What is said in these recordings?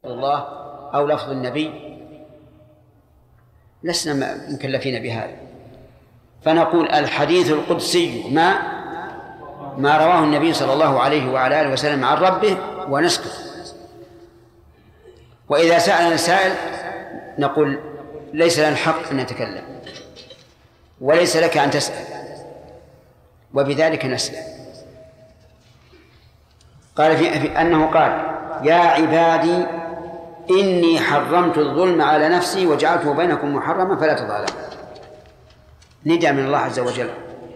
الله أو لفظ النبي لسنا مكلفين بهذا، فنقول الحديث القدسي ما رواه النبي صلى الله عليه وعلى آله وسلم عن ربه ونسكت. وإذا سألنا سائل نقول ليس لنا الحق أن نتكلم وليس لك أن تسأل، وبذلك نسأل. قال في أنه قال يا عبادي إني حرمت الظلم على نفسي وجعلته بينكم محرما فلا تظالموا، نداء من الله عز وجل.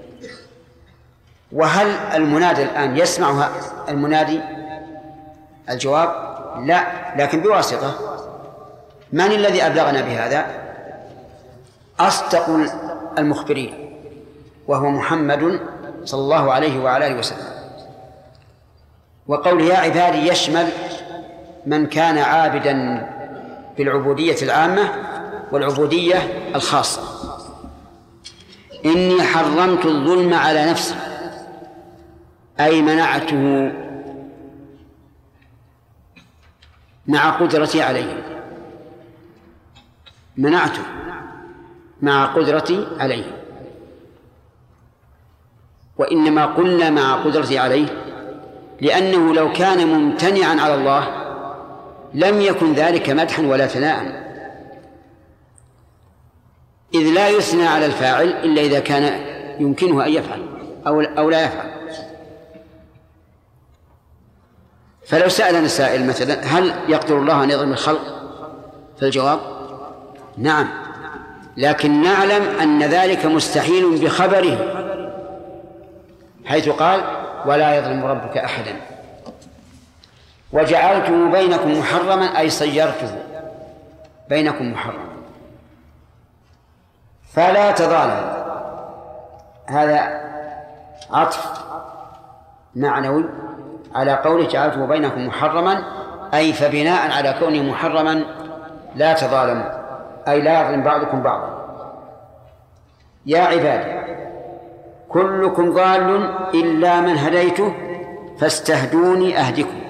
وهل المنادي الآن يسمع المنادي؟ الجواب لا، لكن بواسطة من الذي أبلغنا بهذا؟ أصدق المخبرين، وهو محمد صلى الله عليه وعلى آله وسلم. وقول يا عبادي يشمل من كان عابدا بالعبودية العامة والعبودية الخاصة. إني حرمت الظلم على نفسي أي منعته مع قدرتي عليه، منعته مع قدرتي عليه. وإنما قلنا مع قدرتي عليه لأنه لو كان ممتنعا على الله لم يكن ذلك مدحا ولا ثناء، إذ لا يثنى على الفاعل إلا إذا كان يمكنه أن يفعل أو لا يفعل. فلو سألنا السائل مثلا هل يقدر الله أن يظلم الخلق؟ فالجواب نعم، لكن نعلم أن ذلك مستحيل بخبره، حيث قال ولا يظلم ربك أحدا. وجعلته بينكم محرما أي صيرته بينكم محرما فلا تظالموا. هذا عطف معنوي على قوله جعلته بينكم محرما، أي فبناء على كونه محرما لا تظالموا، أي لا يظلم بعضكم بعضا. يا عبادي كلكم ضال إلا من هديته فاستهدوني أهدكم.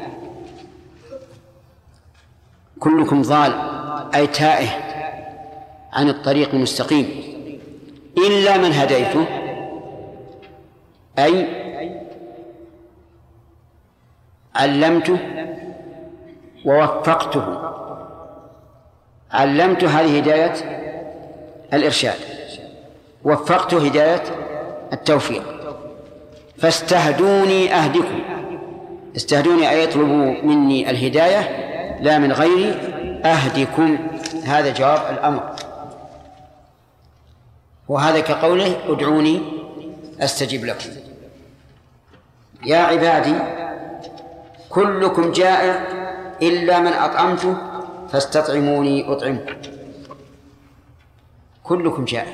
كلكم ضال أي تائه عن الطريق المستقيم، إلا من هديته أي علمته ووفقته. علمته هذه هداية الإرشاد، وفقته هداية التوفيق. فاستهدوني أهدكم، استهدوني أي يطلبوا مني الهداية لا من غيري، أهدكم هذا جواب الأمر. وهذا كقوله ادعوني أستجب لكم. يا عبادي كلكم جائع إلا من أطعمته فاستطعموني أطعمكم. كلكم جائع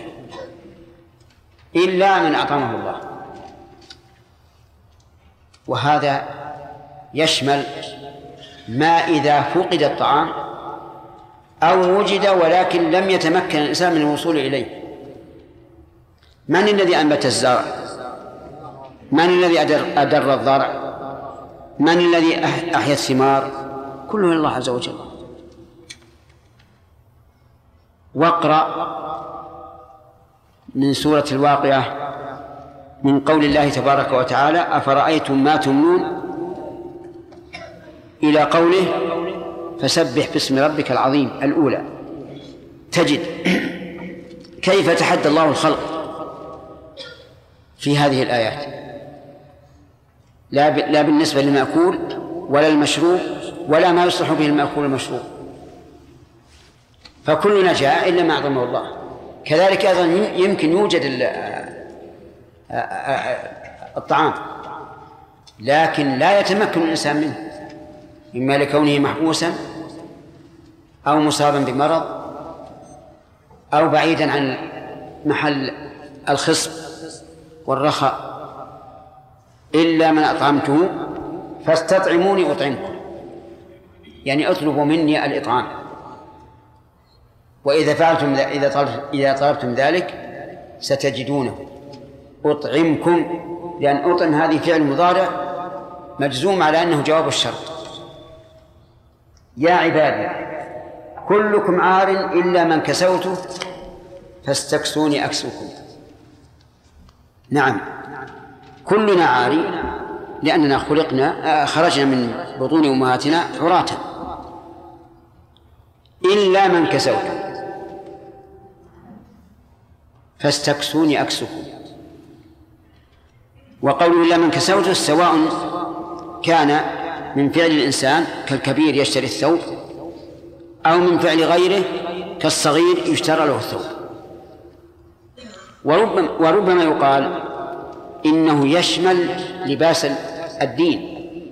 إلا من أطعمه الله، وهذا يشمل ما إذا فقد الطعام أو وجد ولكن لم يتمكن الإنسان من الوصول إليه. من الذي أنبت الزرع؟ من الذي أدر الضرع؟ من الذي أحيا الثمار؟ كله الله عز وجل. واقرأ من سورة الواقعة من قول الله تبارك وتعالى أفرأيتم ما تمنون إلى قوله فسبح باسم ربك العظيم الأولى. تجد كيف تحدى الله الخلق في هذه الآيات، لا بالنسبة للمأكول ولا المشروب ولا ما يصلح به المأكول والمشروب، فكلنا جاء إلا ما أعظمه الله. كذلك أيضا يمكن يوجد الطعام لكن لا يتمكن الإنسان منه، إما لكونه محبوسا أو مصابا بمرض أو بعيدا عن محل الخصب والرخاء. إلا من أطعمته فاستطعموني أطعمكم، يعني اطلبوا مني الإطعام. وإذا فعلتم إذا طلبتم ذلك ستجدونه أطعمكم، لأن أطعم هذه فعل مضارع مجزوم على أنه جواب الشرط، يا عبادي كلكم عار إلا من كسوته فاستكسوني أكسكم. نعم، كلنا عاري لأننا خرجنا من بطون أمهاتنا عراة إلا من كسوته فاستكسوني أكسكم. وقوله إلا من كسوته سواء كان من فعل الإنسان كالكبير يشتري الثوب أو من فعل غيره كالصغير يشترى له الثوب. وربما يقال إنه يشمل لباس الدين،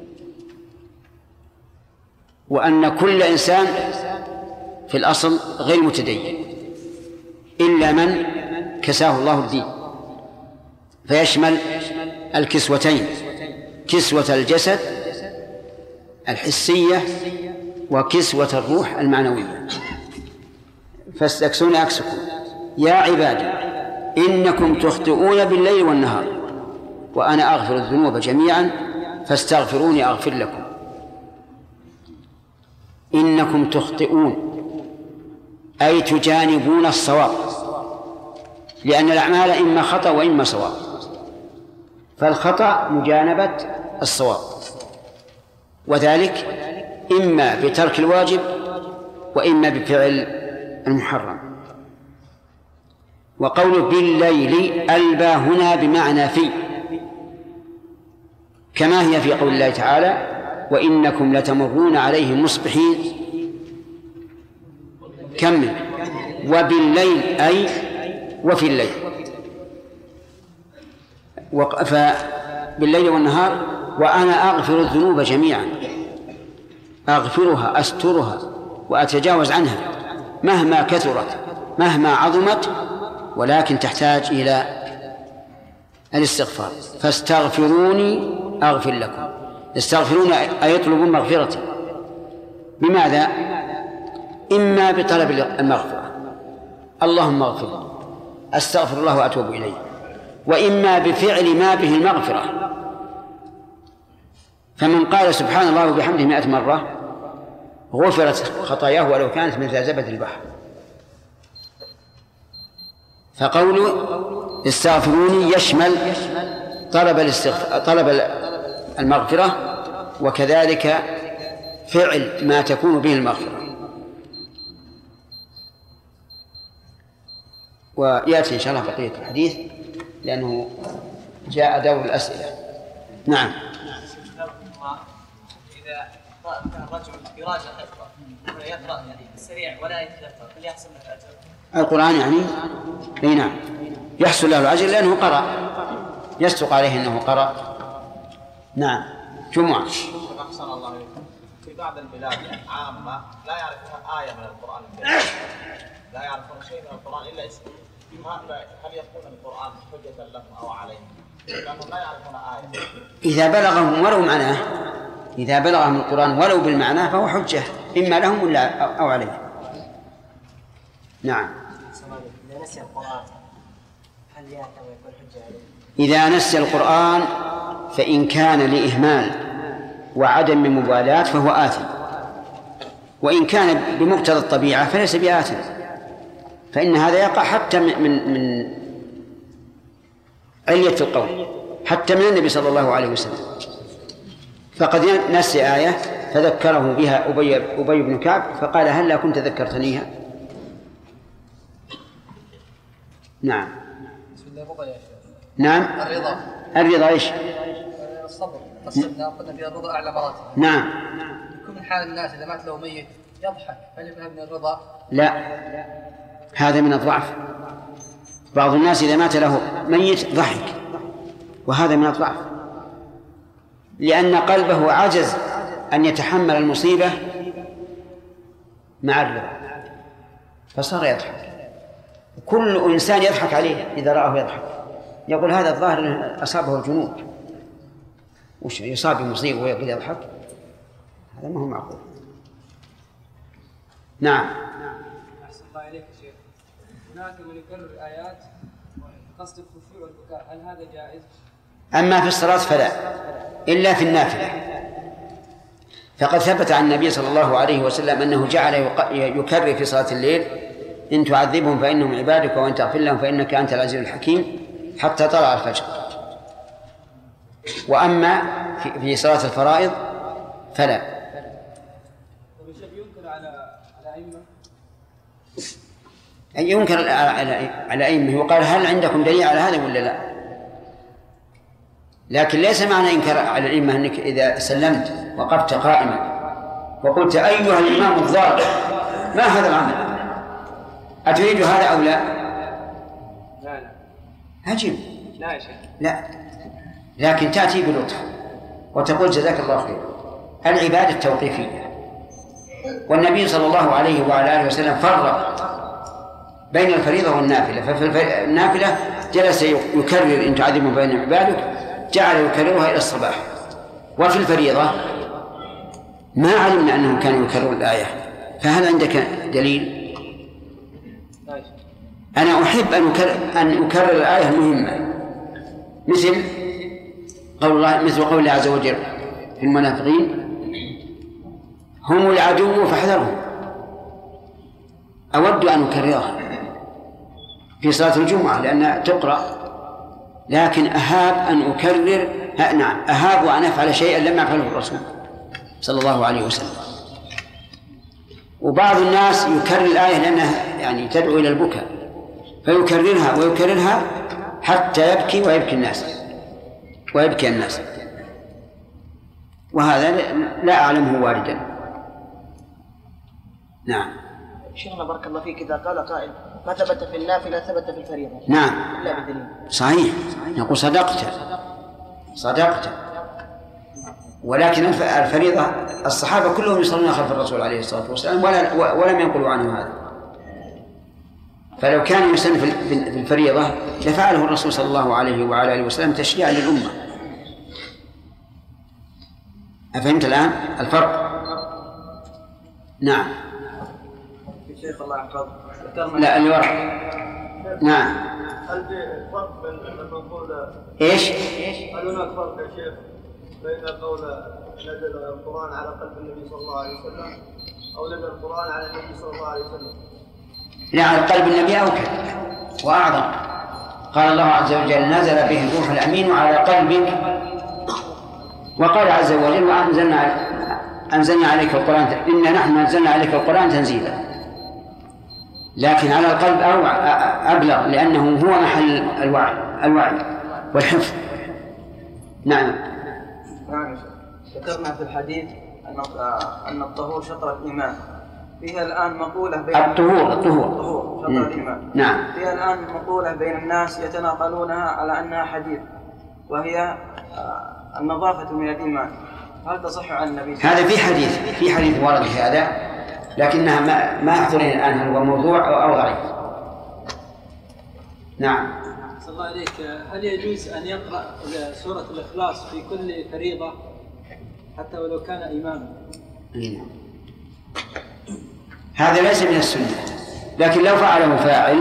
وأن كل إنسان في الأصل غير متدين إلا من كساه الله الدين، فيشمل الكسوتين، كسوة الجسد الحسية وكسوة الروح المعنوية. فاستكسوني أكسكم. يا عبادي إنكم تخطئون بالليل والنهار وأنا أغفر الذنوب جميعا فاستغفروني أغفر لكم. إنكم تخطئون أي تجانبون الصواب، لأن الأعمال إما خطأ وإما صواب، فالخطأ مجانبة الصواب، وذلك إما بترك الواجب وإما بفعل المحرم. وقول بالليل ألبى هنا بمعنى في، كما هي في قول الله تعالى وإنكم لتمرون عليهم مصبحين. كمل. وبالليل أي وفي الليل، فبالليل والنهار وأنا أغفر الذنوب جميعا، أغفرها أسترها وأتجاوز عنها مهما كثرت مهما عظمت، ولكن تحتاج إلى الاستغفار. فاستغفروني أغفر لكم. يستغفرون أي يطلبون مغفرتي. بماذا؟ إما بطلب المغفرة، اللهم اغفر لي أستغفر الله وأتوب إليه، وإما بفعل ما به المغفرة. فمن قال سبحان الله وبحمده 100 مرة غفرت خطاياه ولو كانت مثل زبد البحر. فقوله استغفروني يشمل طلب المغفرة، وكذلك فعل ما تكون به المغفرة. ويأتي إن شاء الله بقية الحديث لأنه جاء دور الأسئلة. نعم. إذا كان الرجل يراجع يقرأ ولا يقرأ يعني السريع ولا يتذكر هل يحصل له الأجر؟ القرآن يعني؟ أي نعم، يحصل له الأجر لأنه قرأ، يصدق عليه أنه قرأ. نعم. جمعة. أحسن الله عليكم. في بعض البلاد عامة لا يعرفون آية من القرآن الكريم، لا يعرفون شيء من القرآن إلا اسمه. هل يكون القرآن حجة لهم أو عليهم؟ لأنهم لا يعرفون آية. إذا بلغهم ولو معناه، إذا بلغهم القرآن ولو بالمعنى فهو حجة إما لهم ولا أو عليهم. نعم. إذا نسي القرآن هل يكون حجة عليه؟ إذا نسي القرآن فإن كان لإهمال وعدم من مبالاة فهو آثم، وإن كان بمقتضى الطبيعة فليس بآثم، فإن هذا يقع حتى من علية القول، حتى من النبي صلى الله عليه وسلم. فقد نسي آية فذكره بها أبي بن كعب فقال هل كنت ذكرتنيها؟ نعم. نعم. الرضا إيش؟ الصبر. قصدنا قلنا في الرضا أعلى مراتب. نعم. يكون من حال الناس إذا مات له ميت يضحك، هل يفهم من الرضا؟ لا، هذا من الضعف. بعض الناس إذا مات له ميت ضحك، وهذا من الضعف، لأن قلبه عجز أن يتحمل المصيبة مع الرضا فصار يضحك. كل إنسان يضحك عليه إذا رآه يضحك، يقول هذا الظاهر أصابه الجنون، وش يصاب بمصيبة ويقول يضحك؟ هذا ما هو معقول. نعم. أحسن الله إليك يا شيخ. هناك من يكرر آيات قصد الخشوع والبكاء، هل هذا جائز؟ أما في الصلاة فلا، إلا في النافلة. فقد ثبت عن النبي صلى الله عليه وسلم أنه جعل يكرر في صلاة الليل: إن تعذبهم فإنهم عبادك وإن تغفر لهم فإنك أنت العزيز الحكيم، حتى طلع الفجر. وأما في صلاة الفرائض فلا. ينكر على أئمة؟ ينكر على أئمة، وقال: هل عندكم دليل على هذا ولا لا؟ لكن ليس معنى إنكار على الأئمة أنك إذا سلمت وقفت قائما وقلت: أيها الإمام الضال، ما هذا العمل؟ أتريد هذا أو لا؟ لا. عجيب. لا يا شيخ. لا، لكن تأتي بلطف وتقول: جزاك الله خير. العبادة التوقيفية، والنبي صلى الله عليه وعلى آله وسلم فرق بين الفريضة والنافلة. ففي النافلة جلس يكرر: إن تعذبهم فإنهم عبادك، جعل يكررها إلى الصباح. وفي الفريضة ما علمنا أنهم كانوا يكررون الآية. فهل عندك دليل؟ أنا أحب أن أكرر الآية المهمة، مثل قول الله عز وجل في المنافقين: هم العدو فاحذرهم. أود أن أكررها في صلاة الجمعة لأنها تقرأ، لكن أهاب أن أكرر، نعم أهاب أن أفعل شيئا لم يفعله الرسول صلى الله عليه وسلم. وبعض الناس يكرر الآية لأنها يعني تدعو إلى البكاء، فيكررها ويكررها حتى يبكي ويبكي الناس، وهذا لا أعلمه واردا. نعم. شيخنا بارك الله فيك، إذا قال قائل: ما ثبت في النافلة ثبت في الفريضة. نعم. إلا بدليل. صحيح، نقول صدقت. ولكن الفريضة الصحابة كلهم يصلون خلف الرسول عليه الصلاة والسلام ولم ينقلوا عنه هذا. فلو كان يسن في الفريضة لفعله الرسول صلى الله عليه وعلى آله وسلم تشريعا للأمة. أفهمت الآن الفرق؟ نعم. شيخ الله يحفظك. لا، الورق. نعم. هل في فرق بين المنقول؟ إيش؟ هل هناك فرق يا شيخ بين قول نزل القرآن على قلب النبي صلى الله عليه وسلم أو نزل القرآن على النبي صلى الله عليه وسلم؟ لا، على قلب النبي أوكد وأعظم. قال الله عز وجل: نزل به الروح الأمين على قلبك. وقال عز وجل: وأنزلنا عليك القرآن، إنا نحن نزلنا عليك القرآن تنزيلا. لكن على القلب أبلغ، لأنه هو محل الوعي والحفظ. نعم. ذكرنا في الحديث أن الطهور شطر الإيمان. فيها الآن مقولة بين الطهور شطر الإيمان. نعم. فيها الآن مقولة بين الناس يتناقلونها على أنها حديث، وهي النظافة من الإيمان. هل تصح عن النبي؟ هذا في حديث ورد في هذا، لكنها ما أحضرني الآن هل هو موضوع أو ضعيف. نعم. صلى الله عليك، هل يجوز أن يقرأ سورة الإخلاص في كل فريضة حتى ولو كان إماما؟ هذا ليس من السنة، لكن لو فعله فاعل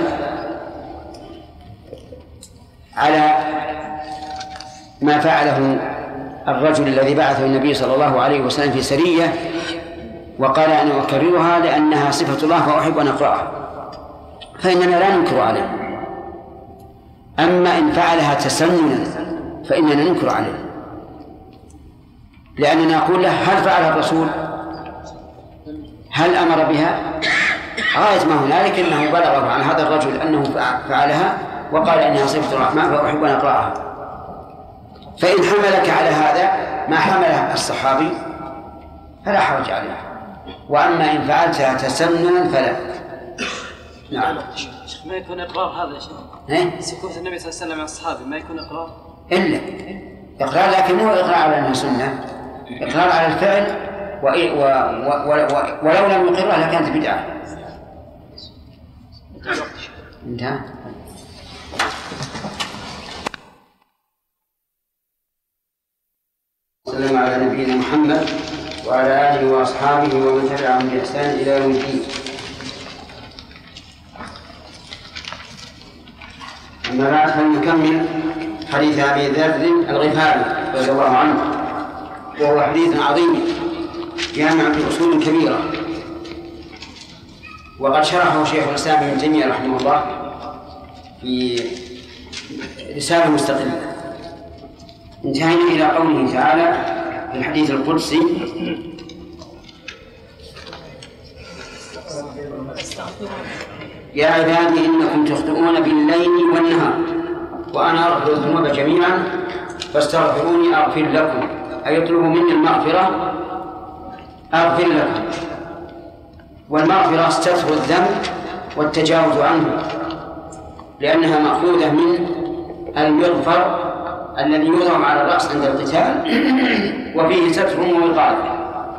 على ما فعله الرجل الذي بعثه النبي صلى الله عليه وسلم في سرية وقال: أنا أكررها لأنها صفة الله فأحب أن أقرأها، فإننا لا ننكر عليه. أما إن فعلها تسننا فإننا ننكر عليه، لأننا نقول له: هل فعلها الرسول؟ هل أمر بها؟ غاية ما هنالك أنه بلغه عن هذا الرجل أنه فعلها وقال إنها صفة الرحمن فأحب أن أقرأها. فإن حملك على هذا ما حمله الصحابي فلا حرج عليه، وأما إن فعلتها تسننا فلا. نعم. ما يكون إقرار هذا يا شيخ؟ سكوت النبي صلى الله عليه وسلم عن الصحابي ما يكون إقرار؟ إلا إقرار، لكن مو إقرار على أنها سنة، إقرار على الفعل، ولو لم يقرها لكانت بدعة. انتهى. وسلم على نبينا محمد وعلى آله وأصحابه ومن تبعهم بإحسان إلى يوم الدين. أما بعد فنكمل حديث أبي ذر الغفاري رضي الله عنه، وهو حديث عظيم جامع بأصول كبيرة، وقد شرحه شيخ الإسلام ابن تيمية رحمه الله في رسالة مستقلة. انتهينا إلى قوله تعالى في الحديث القدسي: يا عبادي إنكم تخطئون بالليل والنهار وأنا أغفر الذنوب جميعا فاستغفروني أغفر لكم، أي اطلبوا مني المغفرة أغفر لكم. والمغفرة ستر الذنب والتجاوز عنه، لأنها مأخوذة من المغفر الذي يوضع على الرأس عند القتال وفيه ستر ووقاية.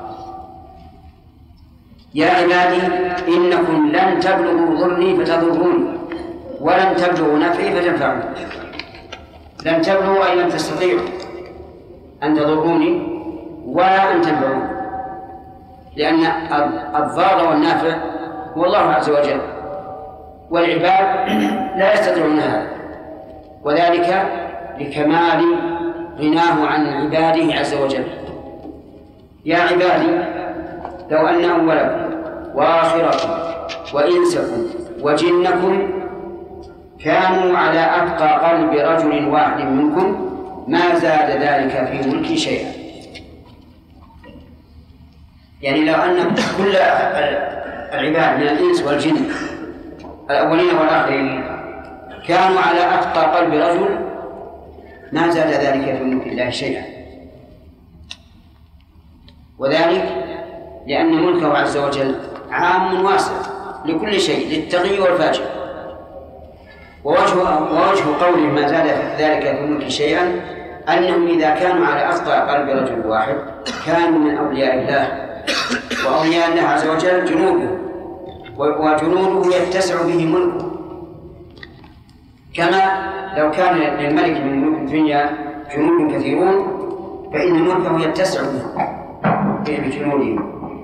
يا عبادي إنكم لن تبلغوا ضري فتضروني ولن تبلغوا نفعي فتنفعوني. لن تبلغوا أي لن تستطيعوا أن تضروني ولا أن تنفعوني، لأن الضار والنافع هو الله عز وجل، والعباد لا يستطيعون هذا، وذلك لكمال غناه عن عباده عز وجل. يا عبادي لو أن أولكم وآخركم وإنسكم وجنكم كانوا على أتقى قلب رجل واحد منكم ما زاد ذلك في ملكي شيئا. يعني لو أن كل العباد من الإنس والجن الأولين والآخرين كانوا على أتقى قلب رجل ما زاد ذلك في ملك الله شيئا، وذلك لأن ملكه عز وجل عام واسع لكل شيء، للتقي والفاجر. ووجه قوله ما زاد ذلك في ملك شيئا أنهم إذا كانوا على أتقى قلب رجل واحد كانوا من أولياء الله، وأولياء الله عز وجل جنوده، وجنوده يتسع به ملكه، كما لو كان للملك من ملوك الدنيا جنود كثيرون فإن ملكه يتسع بجنوده.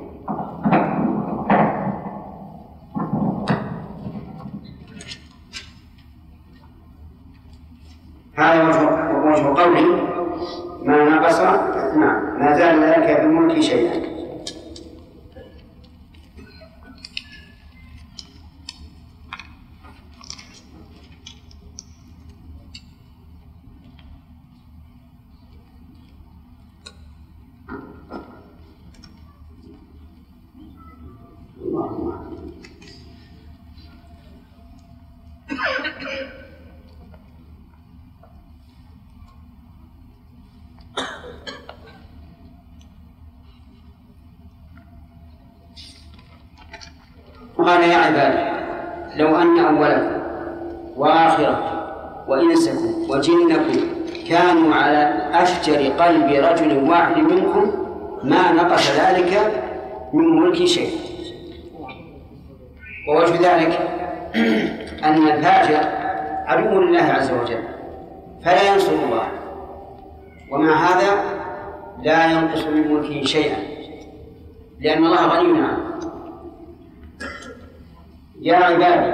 هذا وجه قوله ما نقص ما زال ذلك في الملك شيئا. قال يا عبادي لو أن أولكم وآخركم وإنسكم وجنكم كانوا على أفجر قلب رجل واحد منكم ما نقص ذلك من ملك شيء. ووجه ذلك أن الفاجر عدو لله عز وجل فلا ينصر الله، ومع هذا لا ينقص من ملكه شيئا لأن الله غني عنه. يا عبادي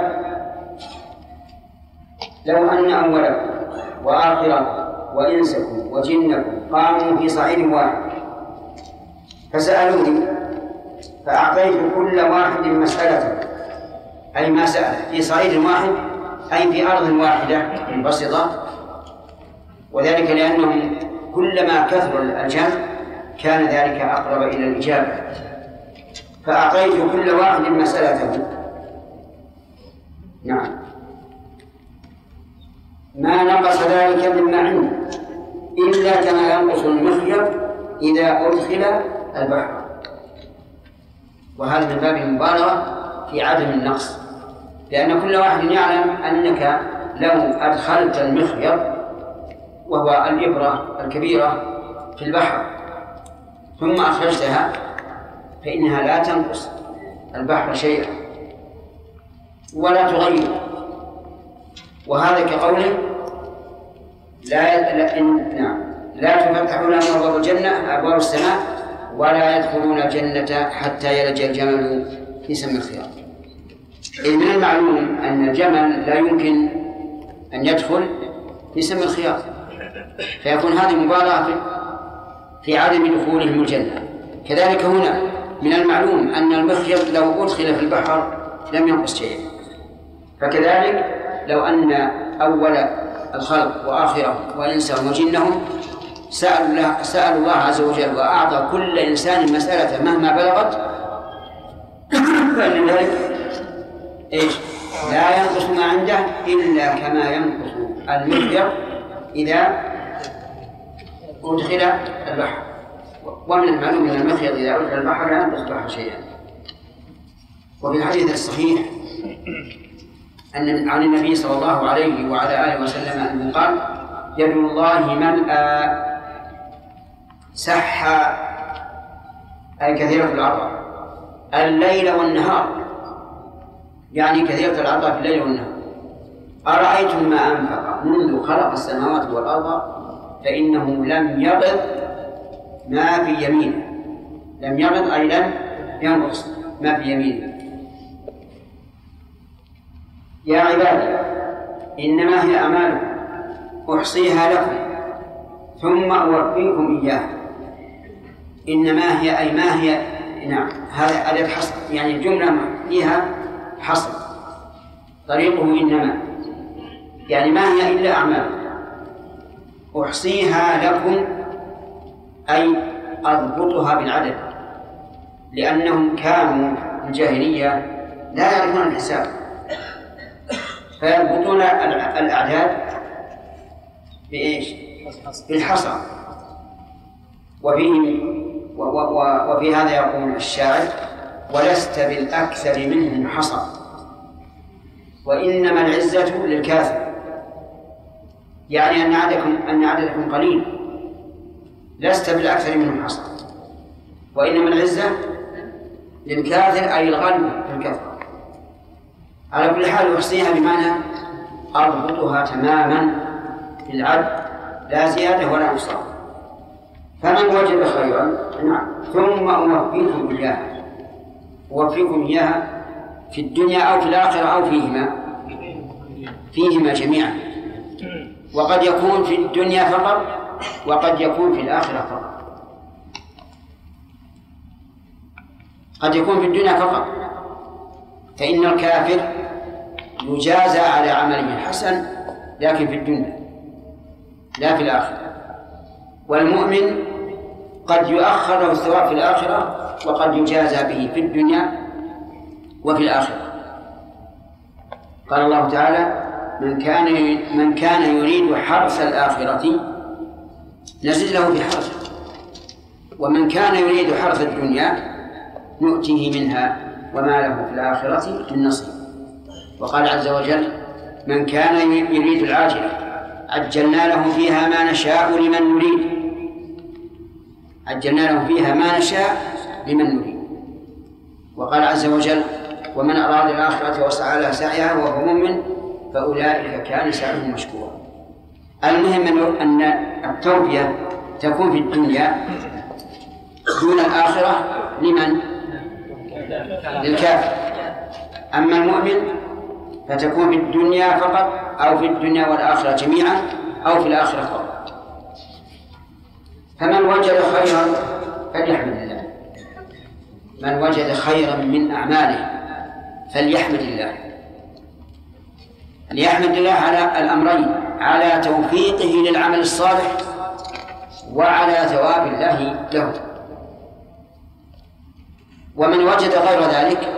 لو أن أولكم وآخركم وإنسكم وجنكم قاموا في صعيد واحد فسألوني فأعطيت كل واحد مسألته، أي ما سأل في صعيد واحد أي في أرض واحدة منبسطة، وذلك لأنهم كلما كثر الجمع كان ذلك أقرب إلى الإجابة. فأعطيت كل واحد مسألته ما نقص ذلك مما عنده إلا كما ينقص المخيط إذا أدخل البحر، وهذا من باب المبالغة في عدم النقص، لأن كل واحد يعلم أنك لو أدخلت المخيط وهو الإبرة الكبيرة في البحر ثم أخرجتها فإنها لا تنقص البحر شيئا ولا تغير. وهذا كقوله لا تفتح لهم أبواب الجنة أبواب السماء ولا يدخلون الجنة حتى يلج الجمل في سم الخياط. إذ من المعلوم أن الجمل لا يمكن أن يدخل في سم الخياط، فيكون هذه مبالغة في عدم دخولهم الجنة، كذلك هنا من المعلوم أن المخيط لو أدخل في البحر لم ينقص شيئا، فكذلك لو أن أول الخلق وآخرهم وإنسهم وجنهم سألوا الله عز وجل وأعطى كل إنسان مسألة مهما بلغت، فإن ذلك لا ينقص ما عنده إلا كما ينقص المخيط إذا أدخل البحر. ومن المعلوم أن المخيط إذا أدخل البحر لا ينقص البحر شيئا. وفي الحديث الصحيح أن عن النبي صلى الله عليه وعلى آله وسلم أنه قال: يد الله ملأى سحى، أي كثيرة العطاء الليل والنهار، يعني كثيرة العطاء في الليل والنهار. أرأيتم ما أنفق منذ خلق السماوات والأرض فإنه لم يغض ما في يمينه. لم يغض أي لم ينقص ما في يمينه. يا عبادي إنما هي أعمالكم أحصيها لكم ثم أوفيكم إياها. إنما هي أي ما هي، نعم هذا أداة حصر، يعني الجملة فيها حصر. طريقه إنما يعني ما هي إلا أعمالكم أحصيها لكم، أي أضبطها بالعدد، لأنهم كانوا في الجاهلية لا يعرفون الحساب فيربطون الأعداد بإيش؟ بالحصى. وفي هذا يقول الشاعر: ولست بالأكثر منهم حصى وإنما العزة للكاثر. يعني أن عددكم قليل، لست بالأكثر منهم حصى وإنما العزة للكاثر، أي الغلب في الكثرة. على كل حال يحصيها بمعنى أضبطها تماما في العد، لا زيادة ولا نقصان. فمن وجد خيرا ثم أوفيكم إياها. أوفيكم إياها في الدنيا أو في الآخرة أو فيهما جميعا. وقد يكون في الدنيا فقط وقد يكون في الآخرة فقط. قد يكون في الدنيا فقط، فإن الكافر يجازى على عمله الحسن لكن في الدنيا لا في الآخرة. والمؤمن قد يؤخر له الثواب في الآخرة وقد يجازى به في الدنيا وفي الآخرة. قال الله تعالى: من كان يريد حرث الآخرة نزد له في حرثه ومن كان يريد حرث الدنيا نؤتيه منها وما له في الآخرة من نصيب. وقال عز وجل: من كان يريد العاجلة عجلنا له فيها ما نشاء لمن نريد. عجلنا له فيها ما نشاء لمن نريد. وقال عز وجل: ومن أراد الآخرة وسعى لها سعيها وهو مؤمن فأولئك كان سعيهم مشكورا. المهم أن التوفية تكون في الدنيا دون الآخرة لمن؟ للكافر. أما المؤمن فتكون في الدنيا فقط أو في الدنيا والآخرة جميعا أو في الآخرة فقط. فمن وجد خيرا فليحمد الله. من وجد خيرا من أعماله فليحمد الله. ليحمد الله على الأمرين: على توفيقه للعمل الصالح وعلى ثواب الله له. ومن وجد غير ذلك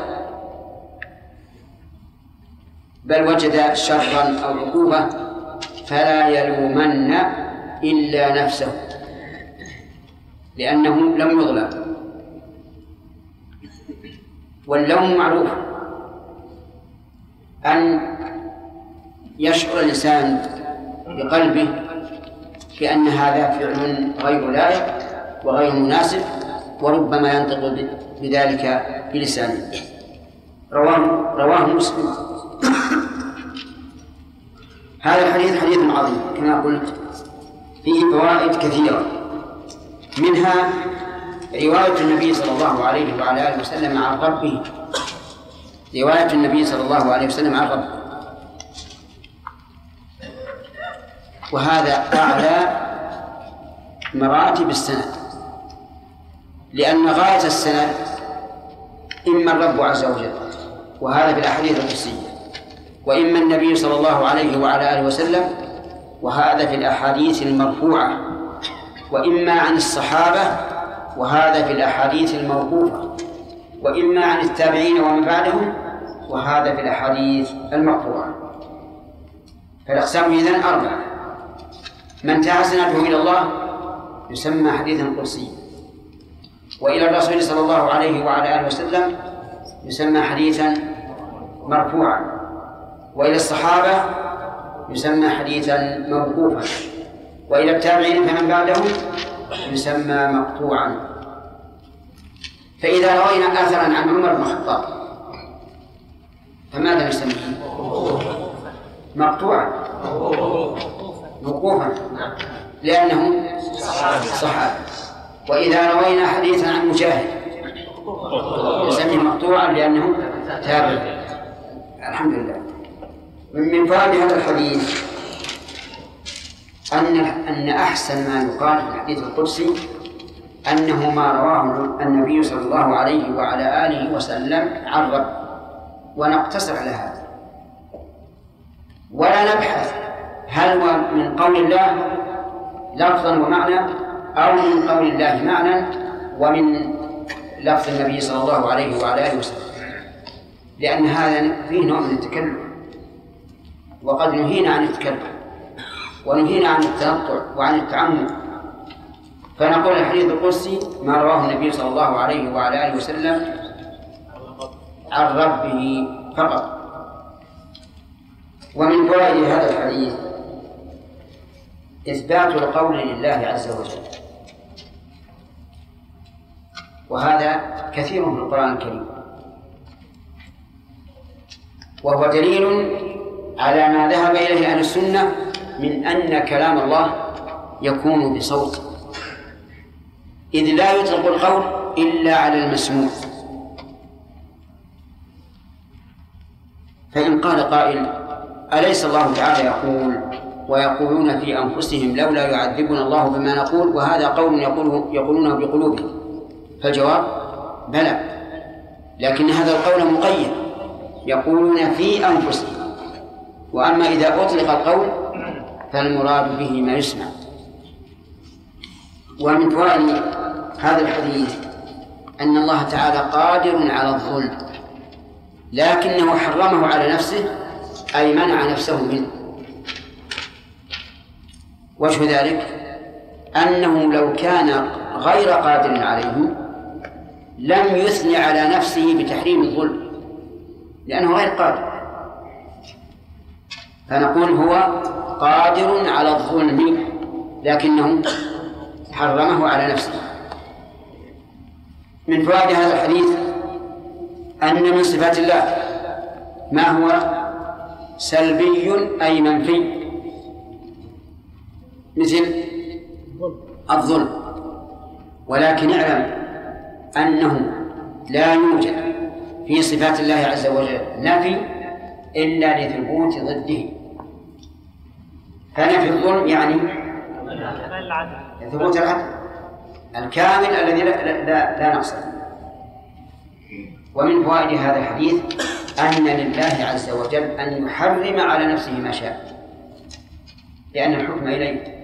بل وجد شرا أو عقوبة فلا يلومن إلا نفسه لأنه لم يظلم. واللوم معروف، أن يشعر الإنسان بقلبه بأن هذا فعل غير لائق وغير مناسب وربما ينطق بذلك بلسانه. رواه مسلم. هذا الحديث حديث عظيم كما قلت، فيه فوائد كثيرة، منها رواية النبي صلى الله عليه وعلى آله وسلم عن ربه. رواية النبي صلى الله عليه وسلم عن ربه، وهذا أعلى مراتب السند. لأن غاية السند إما الرب عز وجل، وهذا في الأحاديث القدسية، وإما النبي صلى الله عليه وعلى آله وسلم، وهذا في الأحاديث المرفوعة، وإما عن الصحابة، وهذا في الأحاديث الموقوفة، وإما عن التابعين ومن بعدهم، وهذا في الأحاديث المرفوعة. فالأقسام إذن 4: من انتهى سنده إلى الله يسمى حديثا قدسيا، وإلى الرسول صلى الله عليه وعلى آله وسلم يسمى حديثا مرفوعا، وإلى الصحابة يسمى حديثا موقوفا، وإلى التابعين فمن بعدهم يسمى مقطوعا. فإذا روينا آثرا عن عمر بن الخطاب فماذا نسميه؟ مقطوعا، موقوفا، لأنه صحابي. وإذا روينا حديثا عن مجاهد نسميه مقطوعا لأنه تابع. الحمد لله. من فوائد هذا الحديث أن أحسن ما يقال في الحديث القدسي أنه ما رواه النبي صلى الله عليه وعلى آله وسلم عن رب، ونقتصر على هذا ولا نبحث هل هو من قول الله لفظا ومعنى أو من قول الله معنى ومن لفظ النبي صلى الله عليه وعلى آله وسلم، لأن هذا فيه نوع من التكلف، وقد نهينا عن التكلف ونهينا عن التنطع وعن التعمق، فنقول الحديث القدسي ما رواه النبي صلى الله عليه وعلى آله وسلم عن ربه فقط. ومن فوائد هذا الحديث إثبات القول لله عز وجل، وهذا كثير في القرآن الكريم، وهو دليل على ما ذهب إليه أهل السنة من أن كلام الله يكون بصوت، إذ لا يطلق القول إلا على المسموع. فإن قال قائل أليس الله تعالى يقول ويقولون في أنفسهم لولا يعذبنا الله بما نقول، وهذا قول يقولونه بقلوبهم؟ فالجواب بلى، لكن هذا القول مقيد، يقولون في أنفسهم، وأما إذا أطلق القول فالمراد به ما يسمع. ومن فوائد هذا الحديث أن الله تعالى قادر على الظلم، لكنه حرمه على نفسه أي منع نفسه منه. وجه ذلك أنه لو كان غير قادر عليه لم يثني على نفسه بتحريم الظلم، لأنه غير قادر، فنقول هو قادر على الظلم لكنه حرمه على نفسه. من فوائد هذا الحديث أن من صفات الله ما هو سلبي أي منفي، مثل الظلم، ولكن اعلم أنه لا يوجد في صفات الله عز وجل نفي إلا لثبوت ضده. فنفي الظلم يعني ثبوت العدل الكامل الذي لا نقص. ومن فوائد هذا الحديث أن لله عز وجل أن يحرم على نفسه ما شاء، لأن الحكم إليه.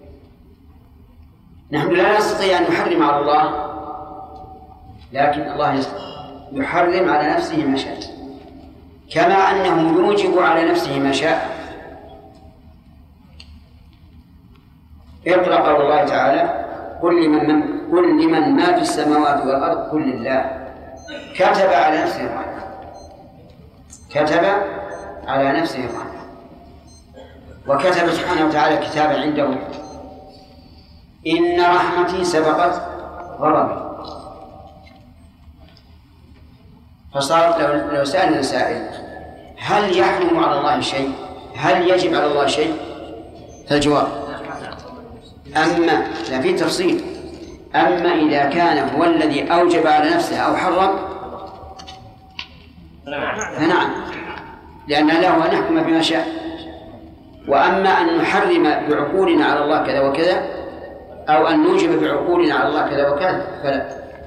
نحن لا نستطيع أن نحرم على الله، لكن الله يحرم على نفسه ما شاء، كما أنه يوجب على نفسه ما شاء. اقرأ قول الله تعالى قل لمن ما في السماوات والأرض قل لله كتب على نفسه الرحمة، كتب على نفسه الرحمة، وكتب سبحانه وتعالى كتابا عنده إن رحمتي سبقت غضبي. فصار لو سألنا سائل هل يحرم على الله شيء؟ هل يجب على الله شيء؟ فالجواب أما لا في تفصيل، أما إذا كان هو الذي أوجب على نفسه أو حرم فنعم، لأن له أن نحكم بما شاء. وأما أن نحرم بعقولنا على الله كذا وكذا، أو أن نوجب بعقولنا على الله كذا وكذا، فلا.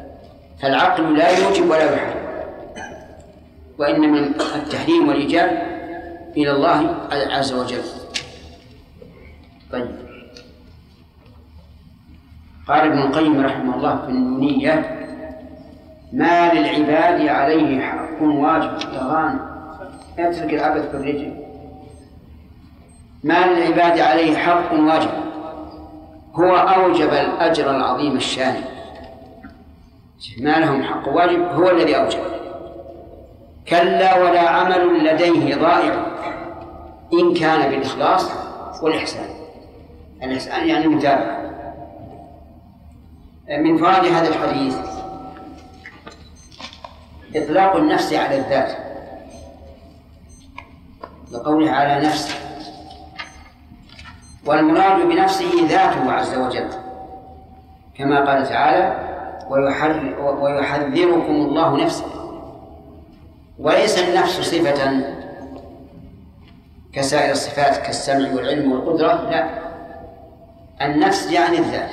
فالعقل لا يوجب ولا يحرم، وإنما التحريم والإيجاب إلى الله عز وجل. طيب، قال ابن القيم رحمه الله في النونية: ما للعباد عليه حق واجب. تغان اترك العبث بالرجل. ما للعباد عليه حق واجب هو أوجب الأجر العظيم الشان. ما لهم حق واجب هو الذي أوجب. كلا ولا عمل لديه ضائع إن كان بالإخلاص والإحسان. الإحسان يعني المتابعة. من فوائد هذا الحديث إطلاق النفس على الذات، لقوله على نفسه، والمراد بنفسه ذاته عز وجل، كما قال تعالى: ويحذركم الله نفسه. وليس النفس صفة كسائر الصفات كالسمع والعلم والقدرة، لا، النفس يعني الذات.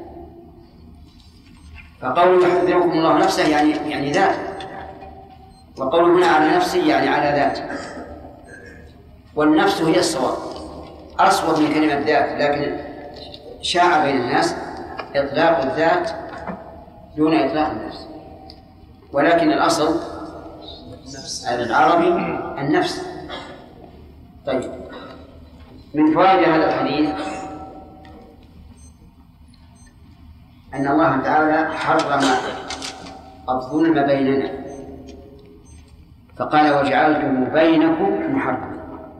فقوله يحذركم الله نفسه يعني ذاته، وقوله هنا على نفسه يعني على ذاته. والنفس هي الصواب، أصوب من كلمة ذات، لكن شاع بين الناس إطلاق الذات دون إطلاق النفس، ولكن الأصل العربي النفس. طيب، من فوائد هذا الحديث أن الله تعالى حرم الظلم بيننا، فقال: وجعلته بينكم محرما.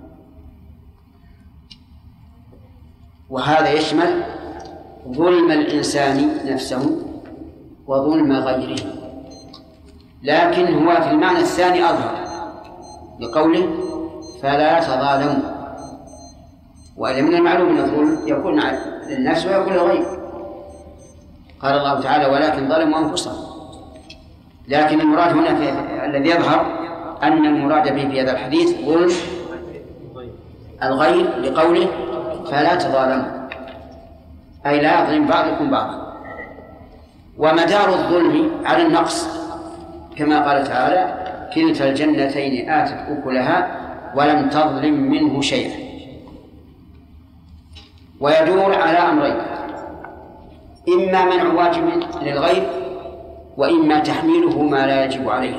وهذا يشمل ظلم الإنسان نفسه وظلم غيره، لكن هو في المعنى الثاني أظهر، لقوله: فلا تظالموا. وإذا من المعلوم أن الظلم يكون للنفس ويكون للغير. قال الله تعالى: ولكن ظلموا أنفسهم. لكن المراد هنا الذي يظهر أن المراد به في هذا الحديث ظلم الغير، لقوله: فلا تظالموا، أي لا يظلم بعضكم بعضا. ومدار الظلم على النقص، كما قال تعالى: كلتا الجنتين آتت أكلها ولم تظلم منه شيئا. ويدور على أمرين: إما منع واجب للغير، وإما تحميله ما لا يجب عليه.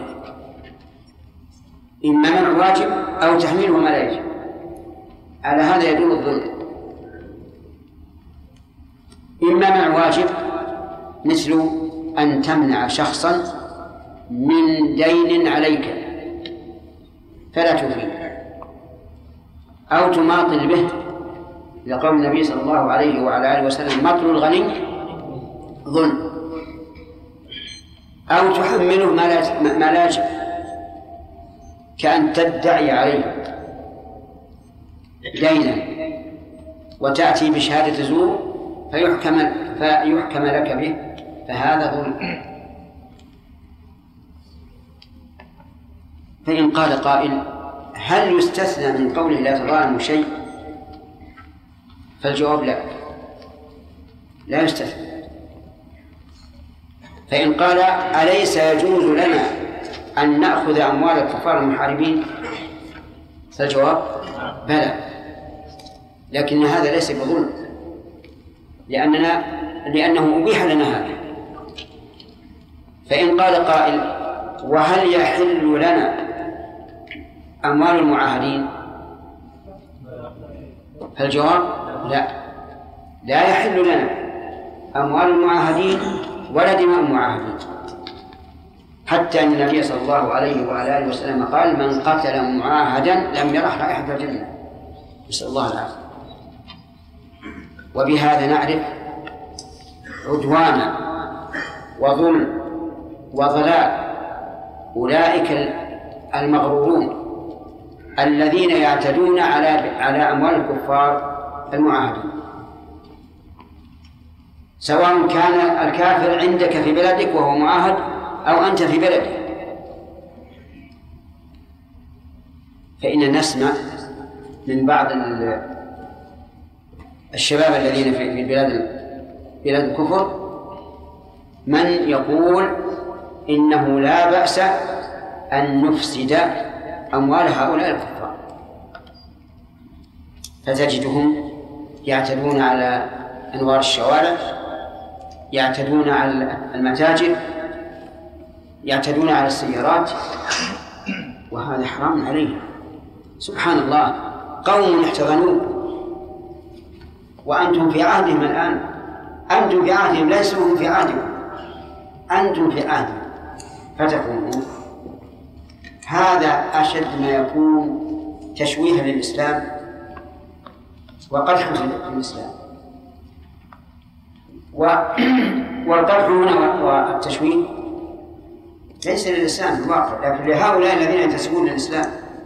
إما منع واجب أو تحميله ما لا يجب. على هذا يدور الظلم. إما منع واجب مثل أن تمنع شخصا من دين عليك فلا توفيه، أو تماطل به، لقول النبي صلى الله عليه وعلى آله وسلم: مطل الغني ظلم. أو تحمله ما لا يجب، كأن تدعي عليه دينا وتأتي بشهادة زور فيحكم لك به، فهذا ظلم. فإن قال قائل: هل يستثنى من قوله لا تظالموا شيء؟ فالجواب: لا يستثنى. فإن قال: أليس يجوز لنا أن نأخذ أموال الكفار المحاربين؟ فالجواب: بلى، لكن هذا ليس بظلم، لأنه أبيح لنا هذا. فإن قال قائل: وهل يحل لنا أموال المعاهدين؟ فالجواب: لا يحل لنا أموال المعاهدين ولا دماء المعاهدين، حتى أن النبي صلى الله عليه وعلى آله وسلم قال: من قتل معاهدا لم يرح رائحة الجنة. نسأل الله العافية. وبهذا نعرف عدوان وظلم وضلال أولئك المغرورون الذين يعتدون على أموال الكفار المعاهدين، سواء كان الكافر عندك في بلدك وهو معاهد أو أنت في بلدك. فإن نسمع من بعض الشباب الذين في بلاد الكفر من يقول إنه لا بأس أن نفسد أموال هؤلاء الكفار، فتجدهم يعتدون على أنوار الشوارع، يعتدون على المتاجر، يعتدون على السيارات، وهذا حرام عليهم. سبحان الله، قوم احتضنوكم وأنتم في عهدهم الآن، أنتم في عهدهم ليسوا هم في عهدكم، أنتم في عهدهم فتكونون. هذا أشد ما يكون تشويها للإسلام وقدحا في الإسلام. والقدح هنا والتشويه ليس للإسلام في الواقع، لكن لهؤلاء الذين ينتسبون للإسلام.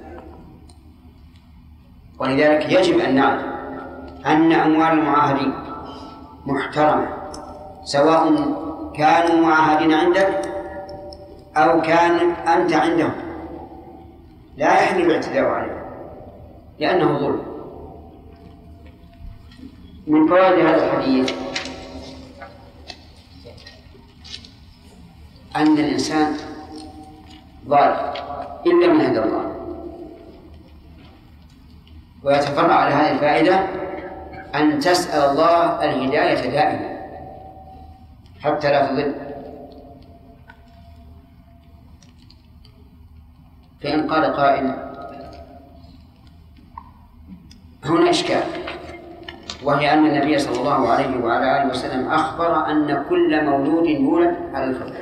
ولذلك يجب أن نعلم أن أموال المعاهدين محترمة، سواء كانوا معاهدين عندك أو كان أنت عندهم، لا يحل الاعتداء عليه لأنه ظلم. من فوائد هذا الحديث أن الإنسان ضال إلا من هدى الله، ويتفرع على هذه الفائدة أن تسأل الله الهداية دائما حتى لا تضل. فإن قال قائل هنا إشكال، وهي أن النبي صلى الله عليه وعلى آله وسلم أخبر أن كل مولود يولد على الفطرة،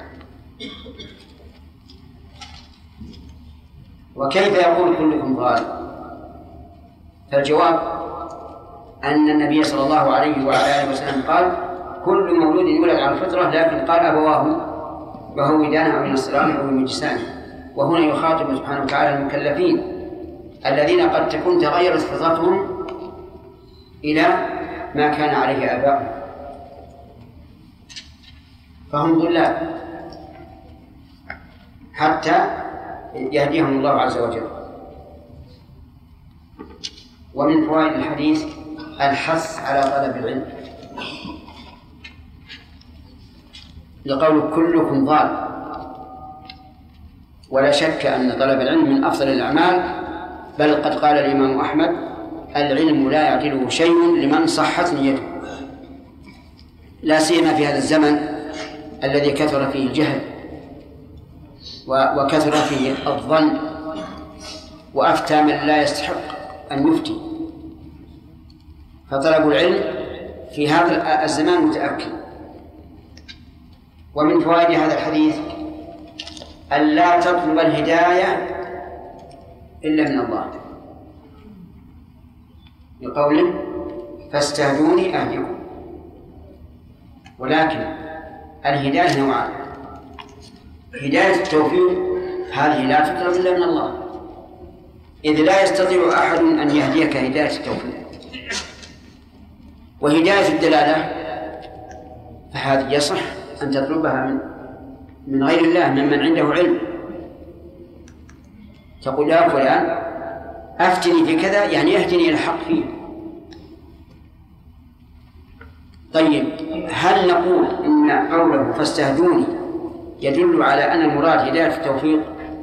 وكيف يقول كلكم ضال؟ فالجواب أن النبي صلى الله عليه وعلى آله وسلم قال كل مولود يولد على الفطرة، لكن قال أبواه يهودانه أو ينصرانه أو يمجسانه. وهنا يخاطب سبحانه وتعالى المكلفين الذين قد تكون تغيرت فطرتهم إلى ما كان عليه آباؤهم، فهم ضلال حتى يهديهم الله عز وجل. ومن فوائد الحديث الحث على طلب العلم، لقول كلكم ضال، ولا شك أن طلب العلم من أفضل الأعمال، بل قد قال الإمام أحمد العلم لا يعدله شيء لمن صحت نيته، لا سيما في هذا الزمن الذي كثر فيه الجهل وكثر فيه الظن، وأفتى من لا يستحق أن يفتي، فطلب العلم في هذا الزمان متأكد. ومن فوائد هذا الحديث أن لا تطلب الهداية إلا من الله، بقوله فاستهدوني أهدكم. ولكن الهداية نوعان: هداية التوفيق هذه لا تطلب إلا من الله، إذ لا يستطيع أحد أن يهديك هداية التوفيق. وهداية الدلالة فهذه يصح أن تطلبها من غير الله، ممن عنده علم، تقول يا فلان أفتني في كذا، يعني يهدني إلى الحق فيه. طيب، هل نقول إن قوله فاستهدوني يدل على أن المراد هداية التوفيق،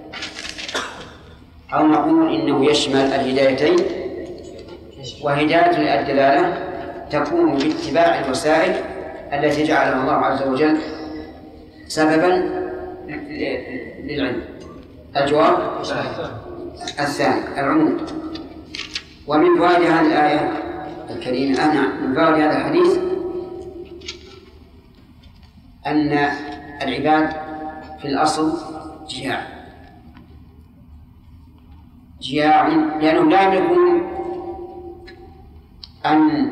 أو نقول إنه يشمل الهدايتين؟ وهداية الدلالة تكون باتباع الوسائل التي جعلها الله عز وجل سببا للعلم. الجواب الثاني العموم. ومن فوائد هذه الآية الكريمة من فوائد هذا الحديث أن العباد في الأصل جياع لأنهم لا يملكون أن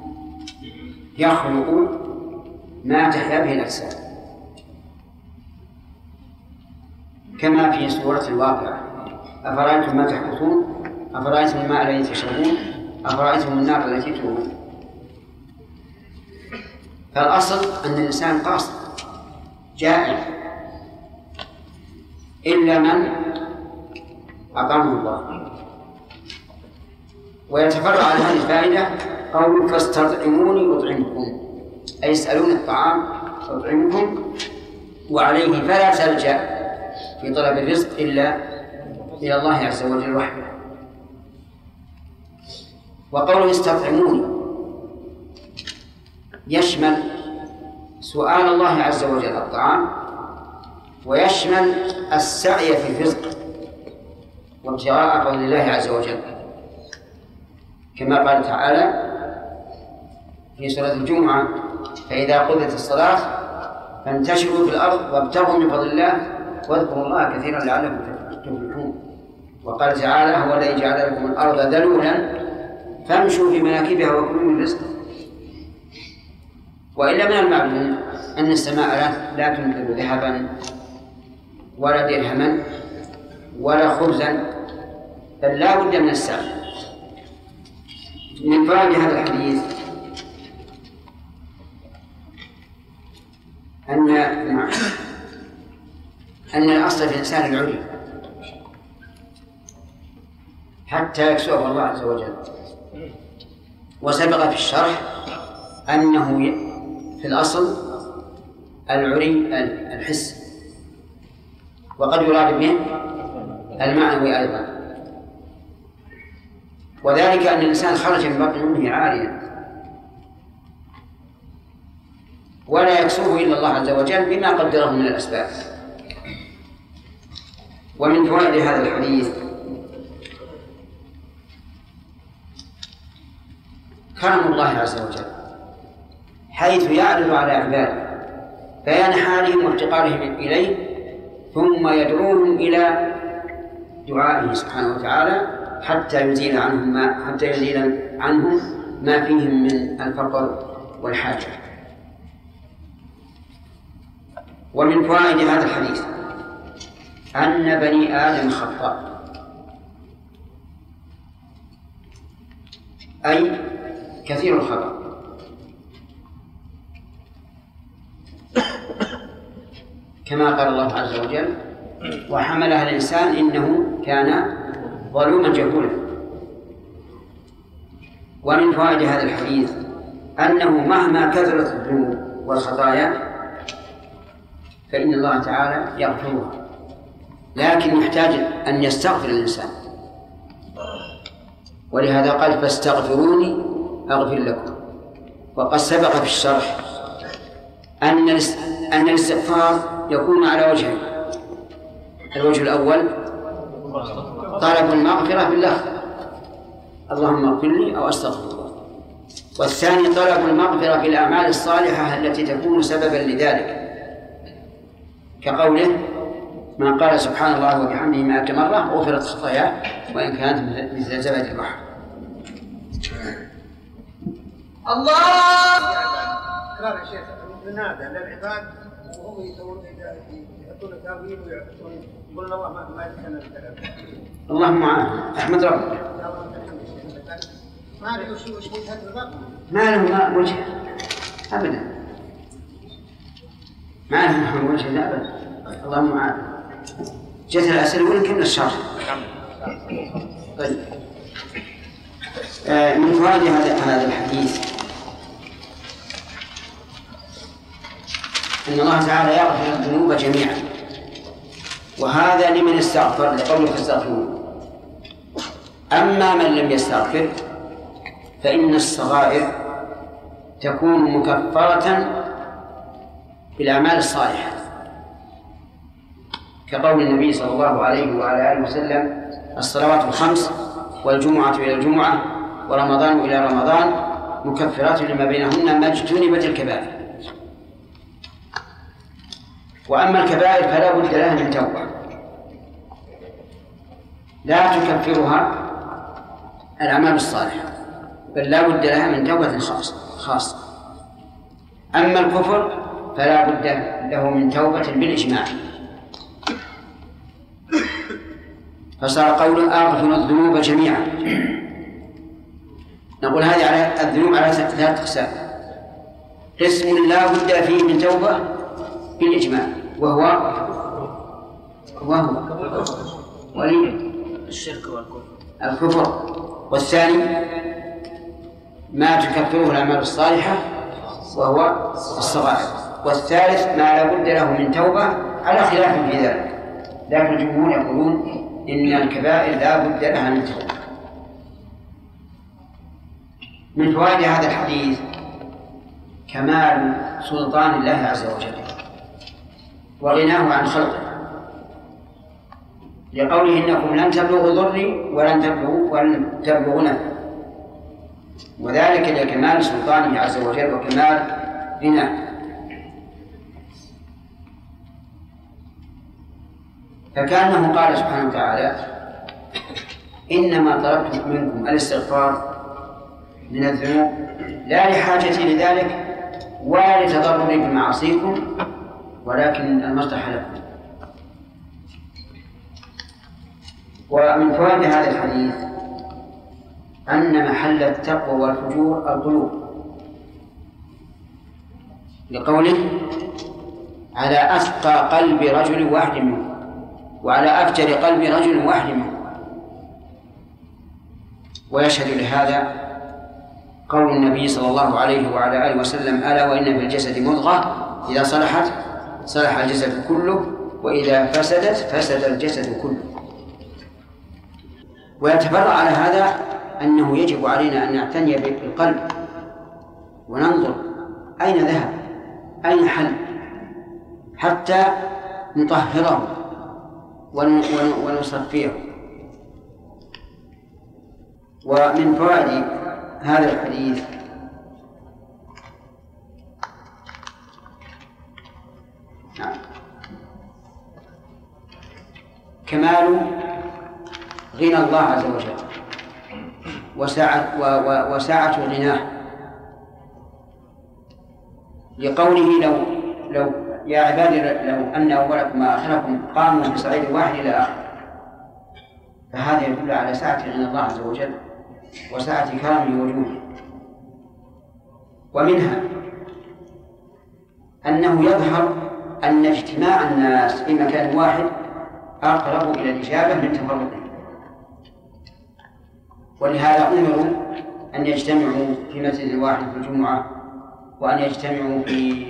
يخلقوا ما تحيا به الأجساد، كما في سورة الواقعة: أفرأيتم ما تحبثون أفرأيتم الماء الذي تشربون أفرأيتم النار التي تورون. فالأصل أن الإنسان قاصر جائع إلا من أطعمه الله. ويتفرع على هذه الفائدة قول فاستطعموني أطعمكم، أي يسألون الطعام أطعمكم، وعليه فلا تلجأ في طلب الرزق إلا إلى الله عز وجل وحده. وقوله استطعموني يشمل سؤال الله عز وجل الطعام، ويشمل السعي في الرزق وابتغاء فضل الله عز وجل، كما قال تعالى في سورة الجمعة: فإذا قضيت الصلاة فانتشروا في الأرض وابتغوا من فضل الله واذكروا الله كثيرا لعلكم تفلحون. وقال تعالى: هو الذي جعل لكم الأرض ذلولا فامشوا في مناكبها وكلوا من رزقه. وإلا من المعلوم أن السماء لا تنزل ذهبا ولا درهما ولا خبزا، بل لا بد من السعي. من فوائد هذا الحديث أن الأصل في الإنسان العلي حتى يكسوه الله عز وجل. وسبق في الشرح أنه في الأصل العلي الحس، وقد يراد به المعنوي أيضا، وذلك أن الإنسان خرج من بطن أمه عاريا ولا يكسوه إلا الله عز وجل بما قدره من الأسباب. ومن فوائد هذا الحديث كرم الله عز وجل، حيث يعرض على عباده بيان حالهم وافتقارهم إليه، ثم يدعوهم إلى دعائه سبحانه وتعالى حتى يزيل عنهم ما فيهم من الفقر والحاجة. ومن فوائد هذا الحديث أن بني آدم خطاء، أي كثير الخطأ، كما قال الله عز وجل: وحملها الإنسان إنه كان ظلوما جهولا. ومن فوائد هذا الحديث أنه مهما كثرت الذنوب والخطايا فإن الله تعالى يغفرها، لكن محتاج أن يستغفر الإنسان، ولهذا قال: فاستغفروني أغفر لكم. وقد سبق في الشرح أن الاستغفار يكون على وجهين: الوجه الأول طلب المغفرة باللفظ اللهم اغفر لي أو أستغفر الله، والثاني طلب المغفرة بالأعمال الصالحة التي تكون سببا لذلك، كقوله: من قال سبحان الله وبحمده 100 مرة غفرت خطاياه وإن كانت مثل زبد البحر. الله تكرار يا شيخ ينادى للعباد وهم يأتون تاويل ويعطون يقولون الله ما يمكن الكلام. اللهم عافية. أحمد ربك. ما له وش وجه الرب؟ ما له وجه أبدا، ما له وجه أبدا. اللهم عافية. جت الأسئلة ولكن الشرح. طيب. من فوائد هذا الحديث أن الله تعالى يغفر الذنوب جميعا، وهذا لمن استغفر لقوله فاستغفروه. أما من لم يستغفر فإن الصغائر تكون مكفرة بالأعمال الصالحة، كقول النبي صلى الله عليه وعلى آله وسلم: الصلوات الخمس والجمعة إلى الجمعة ورمضان إلى رمضان مكفرات لما بينهن ما اجتنبت الكبائر. وأما الكبائر فلا بد لها من توبة لا تكفرها الأعمال الصالحة، بل لا بد لها من توبة خاصة. أما الكفر فلا بد له من توبة بالإجماع. فصار قوله أغفر الذنوب جميعا. نقول هذه على الذنوب على 3 أقسام: قسم لا بد فيه من توبة بالإجماع وهو ولي الشرك الكفر، والثاني ما تكفره الأعمال الصالحة وهو الصغائر. والثالث ما لا بد له من توبة على خلاف في ذلك، لكن الجمهور يقولون إن الكبائر لا بد لها من توبة. من فوائد هذا الحديث كمال سلطان الله عز وجل وغناه عن خلقه، لقوله إنكم لن تبلغوا ضري ولن تبلغوا نفعي، وذلك لكمال سلطانه عز وجل وكمال غناه. فكأنه قال سبحانه وتعالى إنما طلبت منكم الاستغفار من الذنوب لا لحاجتي لذلك ولا لتضرري بمعاصيكم، ولكن المصلحة لكم. ومن فوائد هذا الحديث أن محل التقوى والفجور القلوب، لقوله على أثقى قلب رجل واحد منكم وعلى أفجر قلب رجل واحد منكم. ويشهد لهذا قول النبي صلى الله عليه وعلى آله وسلم ألا وإن في الجسد مضغة إذا صلحت صلح الجسد كله وإذا فسدت فسد الجسد كله. ويتفرع على هذا أنه يجب علينا أن نعتني بالقلب وننظر أين ذهب أين حل حتى نطهره ونصفيه. ومن فوائد هذا الحديث كمال غنى الله عز وجل وسعة غناه، لقوله لو يا عبادي لو أن أولكم وآخركم قاموا بصعيد واحد إلى آخر، فهذا يدل على سعة غنى الله عز وجل وسعة كرمه وجوده. ومنها أنه يظهر أن اجتماع الناس في مكان واحد أقرب إلى الإجابة من تفرقهم، ولهذا أمروا أن يجتمعوا في مسجد واحد في الجمعة، وأن يجتمعوا في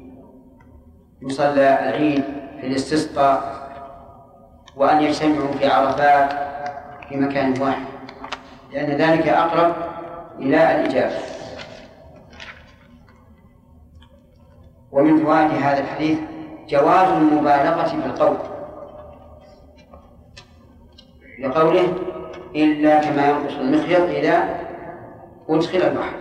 مصلى العيد في الاستسقاء، وأن يجتمعوا في عرفات في مكان واحد، لأن ذلك أقرب إلى الإجابة. ومن فوائد هذا الحديث جواز المبالغة في القول، لقوله إلا كما ينقص المخيط إذا أدخل البحر.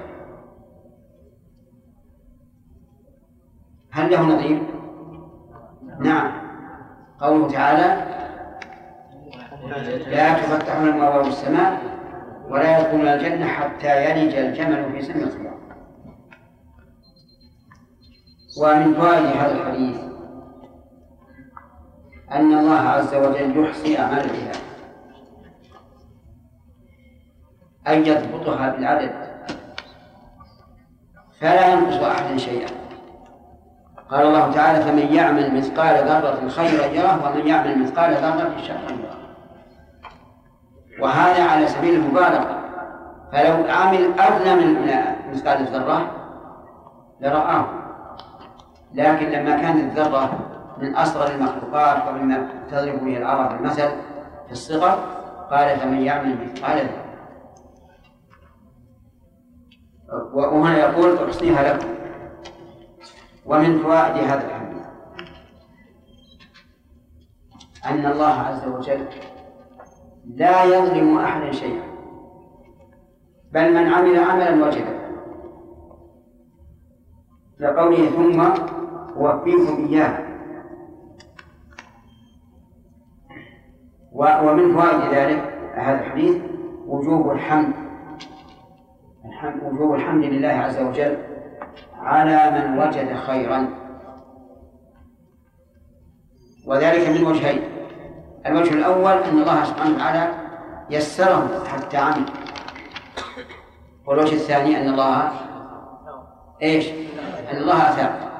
هل له نظير؟ نعم، قوله تعالى لا تفتح لهم أبواب السماء ولا يدخلون الجنة حتى يلج الجمل في سم الخياط. ومن فوائد هذا الحديث أن الله عز وجل يحصي أعمال العباد، أن يضبطها بالعدد فلا ينقص أحد شيئا. قال الله تعالى فمن يعمل مثقال ذرة خيرا يره ومن يعمل مثقال ذرة شرا يره. وهذا على سبيل المبالغة، فلو عمل أدنى من مثقال الذرة لرآه، لكن لما كانت الذرة من أصغر المخلوقات ومما تضرب به العرب المثل في الصغر قال فمن يعمل مثقال ذرة. وهنا يقول أحصيها لكم. ومن فوائد هذا الحديث أن الله عز وجل لا يظلم أحدا شيئا، بل من عمل عملا وجده، لقوله ثم أوفيكم إياه. ومن فوائد ذلك هذا الحديث وجوب الحمد لله عز وجل على من وجد خيرا، وذلك من وجهين. الوجه الأول أن الله سبحانه وتعالى يسره حتى عمل، والوجه الثاني أن الله أن الله أثاب.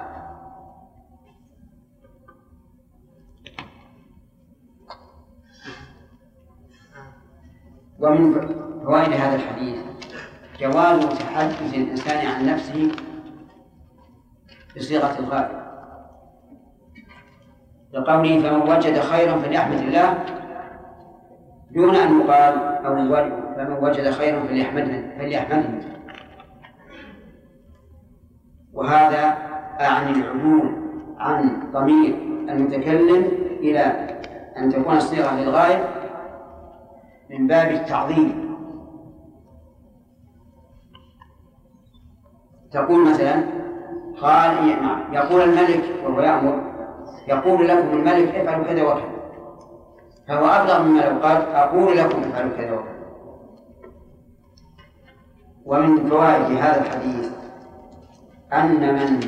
ومن فوائد هذا الحديث جواز تحدث الإنسان عن نفسه بصيغة الغائب، لقوله فمن وجد خيرا فليحمد الله، دون أن يقال فمن وجد خيرا فليحمده. وهذا أعني العدول عن ضمير المتكلم إلى أن تكون الصيغة للغاية من باب التعظيم. تقول مثلا يقول الملك وهو يأمر، يقول لكم الملك افعلوا كذا وكذا، فهو أبلغ مما لو قال أقول لكم افعلوا كذا وكذا. ومن فوائد هذا الحديث أن من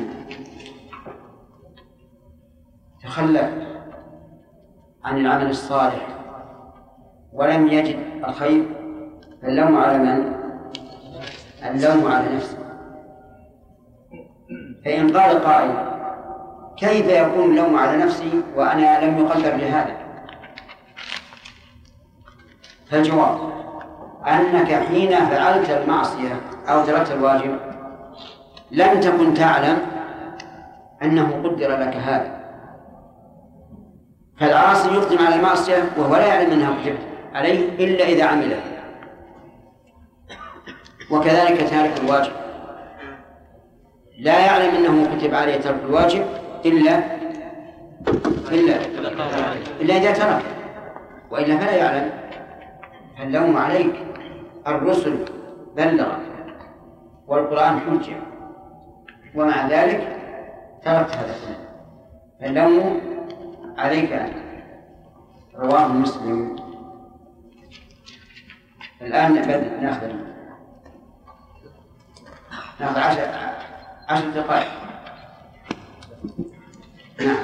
تخلف عن العمل الصالح ولم يجد الخير فاللوم على من؟ اللوم على نفسه. فإن قال قائل كيف يكون اللوم على نفسي وأنا لم يقدر لهذا؟ فالجواب أنك حين فعلت المعصية أو تركت الواجب لم تكن تعلم أنه قدر لك هذا، فالعاصي يقدم على المعصية وهو لا يعلم أنها كتبت عليه إلا إذا عمله، وكذلك تارك الواجب لا يعلم أنه كتب عليه ترك الواجب إلا إذا ترك، وإلا فلا يعلم. فاللوم عليك، الرسل بلغ والقرآن حجة ومع ذلك تركت هذا الشيء، فاللوم عليك أنت. رواه مسلم. الآن نأخذ 10 دقائق. نعم.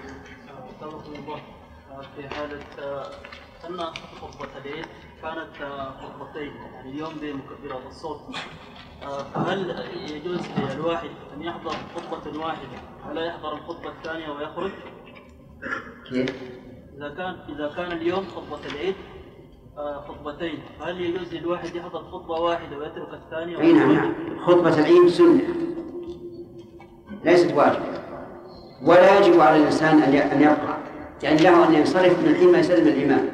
في حالة أن خطبة العيد كانت خطبتين، يعني اليوم بمكبرات الصوت، فهل يجوز للواحد أن يحضر خطبة واحدة ولا يحضر الخطبة الثانية ويخرج؟ كيف؟ إذا كان اليوم خطبة العيد خطبتين، هل يجوز للواحد يحضر خطبة واحدة ويترك الثانية؟ أي نعم. خطبة العيد سنة ليست واجبة، ولا يجب على الإنسان أن يقرأ، يعني له أن ينصرف من حين ما يسلم الإمام،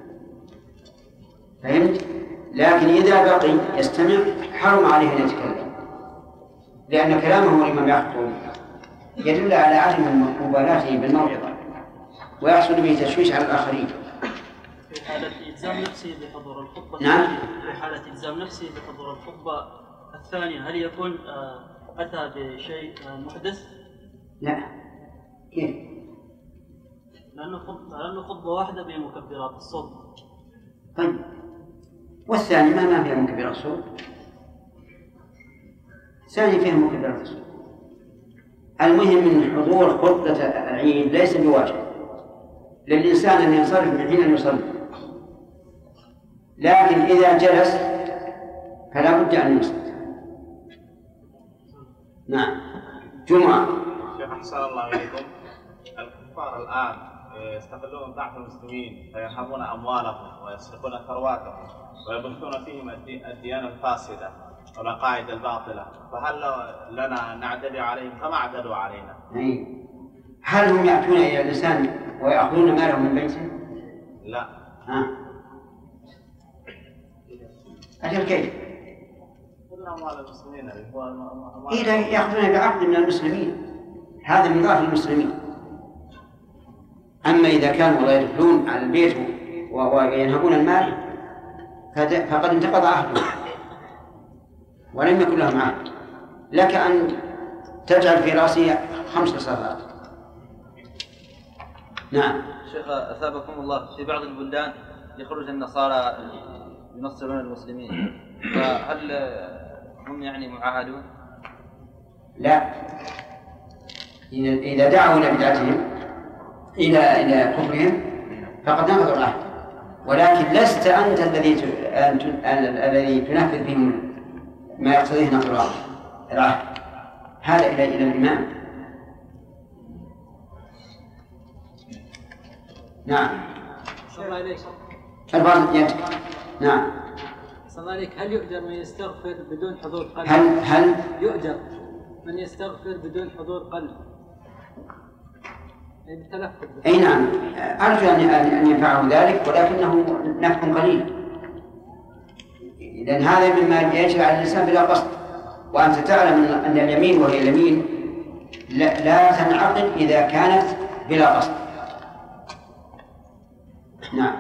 فهمت؟ لكن إذا بقي يستمع حرم عليه أن يتكلم، لأن كلامه الإمام يخطب يدل على عدم مبالاته بالموعظة ويحصل به تشويش على الآخرين. في حالة إلزام نفسه بحضور الخطبة نعم. في حالة إلزام نفسه بحضور الخطبة الثانية هل يكون أتى بشيء محدث؟ لا. كيف؟ لأنه خطبة واحدة بمكبرات الصوت. طيب، والثاني ما فيها مكبرات الصوت؟ الثاني فيها مكبرات الصوت. المهم من حضور خطبة العيد ليس بواجب للإنسان أن ينصرف من حين أن يصلي، لكن إذا جلس فلا بد أن يصلي. نعم. جمعة. شيخ أحسن الله إليكم، الكفار الآن يستغلون ضعف المسلمين فيرهبون أموالهم ويسرقون ثرواتهم ويبثون فيهم الديانة الفاسدة والعقائد الباطلة، فهل لنا نعتدي عليهم كما اعتدوا علينا؟ هل هم يأتون إلى الإنسان ويأخذون ماله من بيته؟ لا. أجل كيف؟ أموال المسلمين إذا يأخذون بعقد من المسلمين هذا من ضعف المسلمين. أما إذا كانوا لا يدخلون على البيت وينهبون المال فقد انتقض عهده ولم يكن لهم عهد. لك أن تجعل في رأسه 5 صفات. نعم. شيخ أثابكم الله، في بعض البلدان يخرج النصارى ينصرون المسلمين، فهل هم يعني معاهدون؟ لا، إذا دعوا إلى بدعتهم إلى كفرهم فقد نقضوا العهد، ولكن لست أنت الذي تنفذ بهم ما يقتضيه نقض العهد، هذا إلى الإمام. نعم. البعض يأتي. نعم. هل يؤجر من يستغفر بدون حضور قلب؟ هل يؤجر من يستغفر بدون حضور قلب؟ أي نعم، أرجو أن ينفعه ذلك، ولكنه نفع قليل، لأن هذا مما يجري على الإنسان بلا قصد. وأنت تعلم أن اليمين وهي اليمين لا تنعقد إذا كانت بلا قصد. نعم.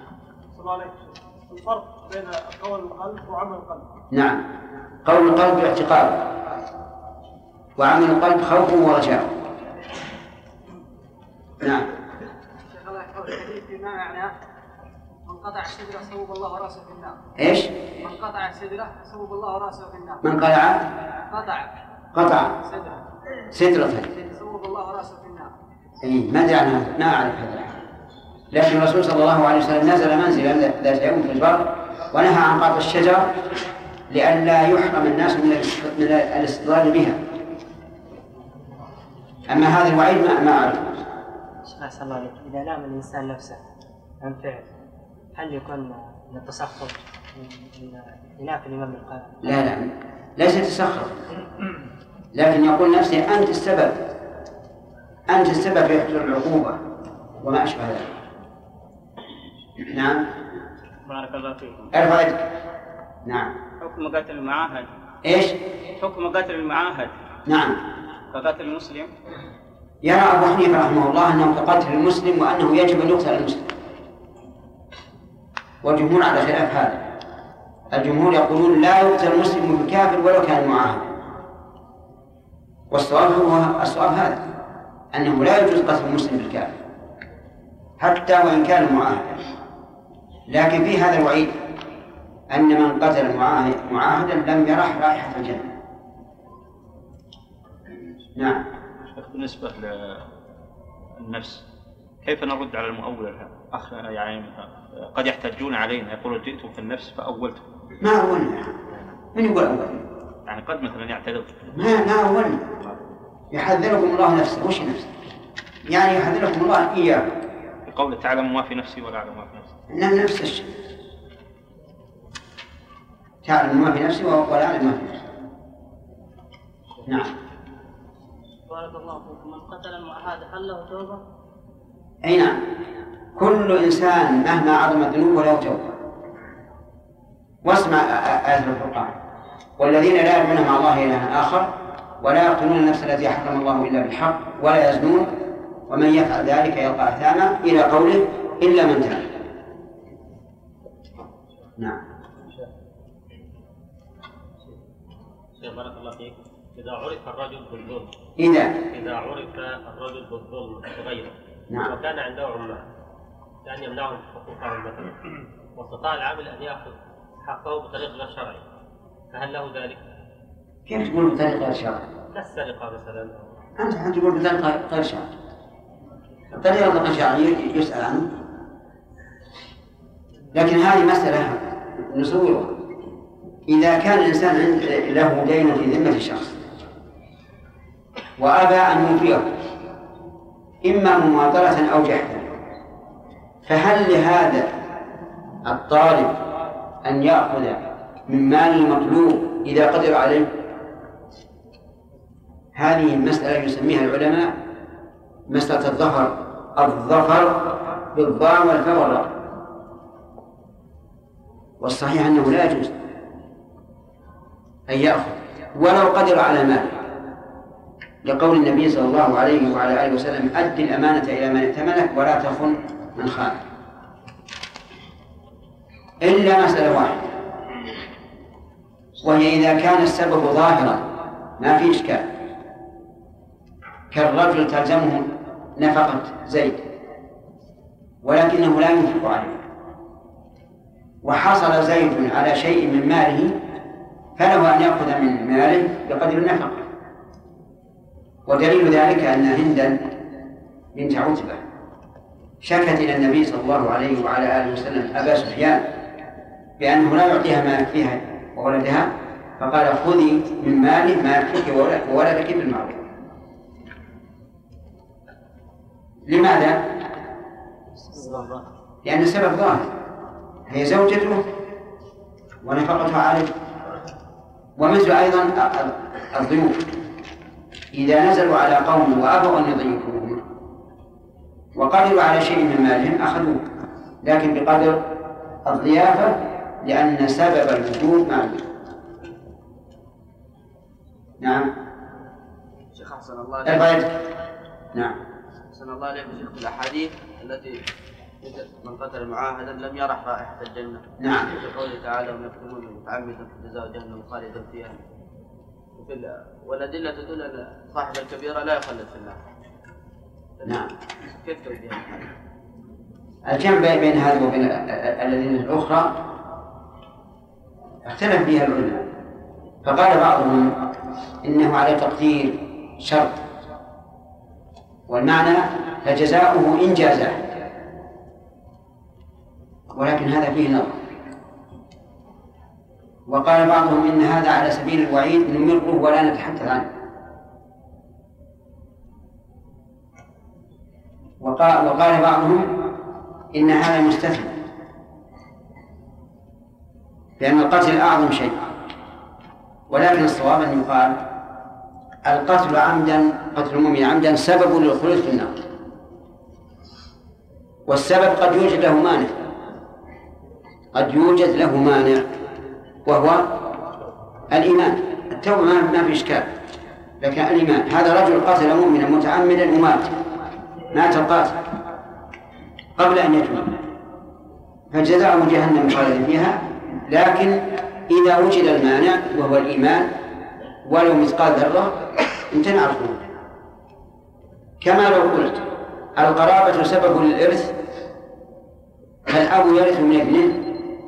الفرق بين قول القلب وعمل القلب. نعم، قول القلب اعتقاد، وعمل القلب خوف ورجاء. نعم. شيخ الله يحفظك، الحديث فيما معناه من قطع السدرة صوب الله راسه في النار. ايش؟ من قطع السدرة صوب الله راسه في النار. من قطع سدرة صوب الله راسه في النار. اي ما ادري عنها، ما اعرف هذا، لكن الرسول صلى الله عليه وسلم نزل منزلا ذات يوم في البر ونهى عن قطع الشجر لئلا يحرم الناس من الاستضلال بها. اما هذا الوعيد ما اعرف. أحسن الله عليك، إذا لام الإنسان نفسه عن فعل هل يكون من التسخط من خلاف الإمام القائم؟ لا ليس تسخط، لكن يقول نفسه أنت السبب في حصول العقوبة وما أشبه ذلك. نعم. بارك الله فيكم. ارفع يدك. نعم. حكم قتل المعاهد. ايش؟ حكم قتل المعاهد. نعم. كقتل المسلم. يرى أبو حنيفة رحمه الله أنه كقتل المسلم وأنه يجب أن يقتل المسلم، والجمهور على خلاف هذا. الجمهور يقولون لا يقتل المسلم بالكافر ولو كان معاهد، والصواب هو الصواب هذا، أنه لا يجوز قتل المسلم بالكافر حتى وإن كان معاهدا. لكن في هذا الوعيد أن من قتل معاهدا لم يرح رائحة الجنة. نعم. بالنسبة للنفس كيف نرد على المؤول؟ يعني قد يحتجون علينا، يقولون جئتم في النفس فأولتم. ما أولنا، من يقول أولنا؟ يعني قد مثلا يعتذر. ما أولنا، يحذركم الله نفسه. وش نفسه؟ يعني يحذركم الله إياه. بقوله تعلم ما في نفسي ولا أعلم ما في نفسي. نعم، نفس الشيء، تعلم ما في نفسي ولا أعلم ما في نفسي. نعم. بارك الله فيكم. من قتل المعاهد هل له توبة؟ أي نعم، كل إنسان مهما عظم الذنوب له توبة. واسمع آية القرآن: والذين لا يدعون مع الله إلها آخر ولا يقتلون النفس التي حرم الله إلا بالحق ولا يزنون ومن يفعل ذلك يلقى أثاما إلى قوله إلا من تاب. نعم. بارك الله فيك. إذا عرف الرجل بالظلم إذا عرف الرجل بالظلم بغيره، نعم، وكان عنده عمال يعني يمنعهم حقوقهم مثلا، واستطاع العامل أن يأخذ حقه بطريق غير شرعي، فهل له ذلك؟ كيف تقول بطريق غير شرعي؟ كالسرقة مثلا. أنت تقول بطريق غير شرعي. الطريقة غير شرعية يسأل عنه، لكن هذه مسألة نصورها. إذا كان الإنسان له دين في ذمة شخص وأبى أن يوفيه إما مماطلة أو جحدا، فهل لهذا الطالب أن يأخذ من مال المطلوب إذا قدر عليه؟ هذه المسألة يسميها العلماء مسألة الظفر بالضاء والفاء والراء، والصحيح أنه لا يجوز أن يأخذ ولو قدر على ماله، لقول النبي صلى الله عليه وعلى آله وسلم: أد الأمانة إلى من ائتمنك ولا تخن من خانك. إلا مسألة واحدة، وهي إذا كان السبب ظاهرا ما في إشكال، كالرجل تلزمه نفقة زيد ولكنه لا ينفق عليه، وحصل زيد على شيء من ماله فله أن يأخذ من ماله بقدر النفقة. ودليل ذلك أن هندا بنت عتبة شكت إلى النبي صلى الله عليه وعلى آله وسلم أبا سفيان بأنه لا يعطيها ما يكفيها وولدها، فقال: خذي من ماله ما يكفيك وولدك بالمعروف. لماذا؟ لأن السبب ظاهر، هي زوجته ونفقتها عليه. ومثل أيضا الضيوف إذا نزلوا على قوم وأبوا أن يضيفوهم وقدروا على شيء من مالهم أخذوه، لكن بقدر الضيافة، لأن سبب الوجوب معلوم. نعم. شيخ أحسن الله عليك. نعم. أحسن الله عليك شيخ. الأحاديث التي من قتل معاهدا لم يرح رائحة الجنة. نعم. في قوله تعالى: ومن يقتلون متعمدا فجزاؤه جهنم خالدا فيها. والأدلة تدل أن صاحب الكبيرة لا يخلد في النار. نعم. كيف توجيه الجمع بين هذه وبين الأدلة الأخرى اختلف فيها العلماء، فقال بعضهم إنه على تقدير شرط، والمعنى فجزاؤه إن جازاه، ولكن هذا فيه نظر. وقال بعضهم إن هذا على سبيل الوعيد نمره ولا نتحدث عنه. وقال بعضهم إن هذا مستثنى، لأن القتل أعظم شيء، ولكن الصواب أن يقال القتل عمدا، قتل المؤمن عمدا سبب للخلود في النار، والسبب قد يوجد له مانع، قد يوجد له مانع وهو الإيمان. التوبة ما في إشكال، لكن الإيمان. هذا رجل قتل مؤمنا متعمدا ومات، مات القاتل قبل أن يتوب، فجزاؤه جهنم خالدا فيها. لكن إذا وجد المانع وهو الإيمان ولو مثقال ذرة امتنع الخلود. كما لو قلت القرابة سبب للإرث، فالأب يرث من ابنه،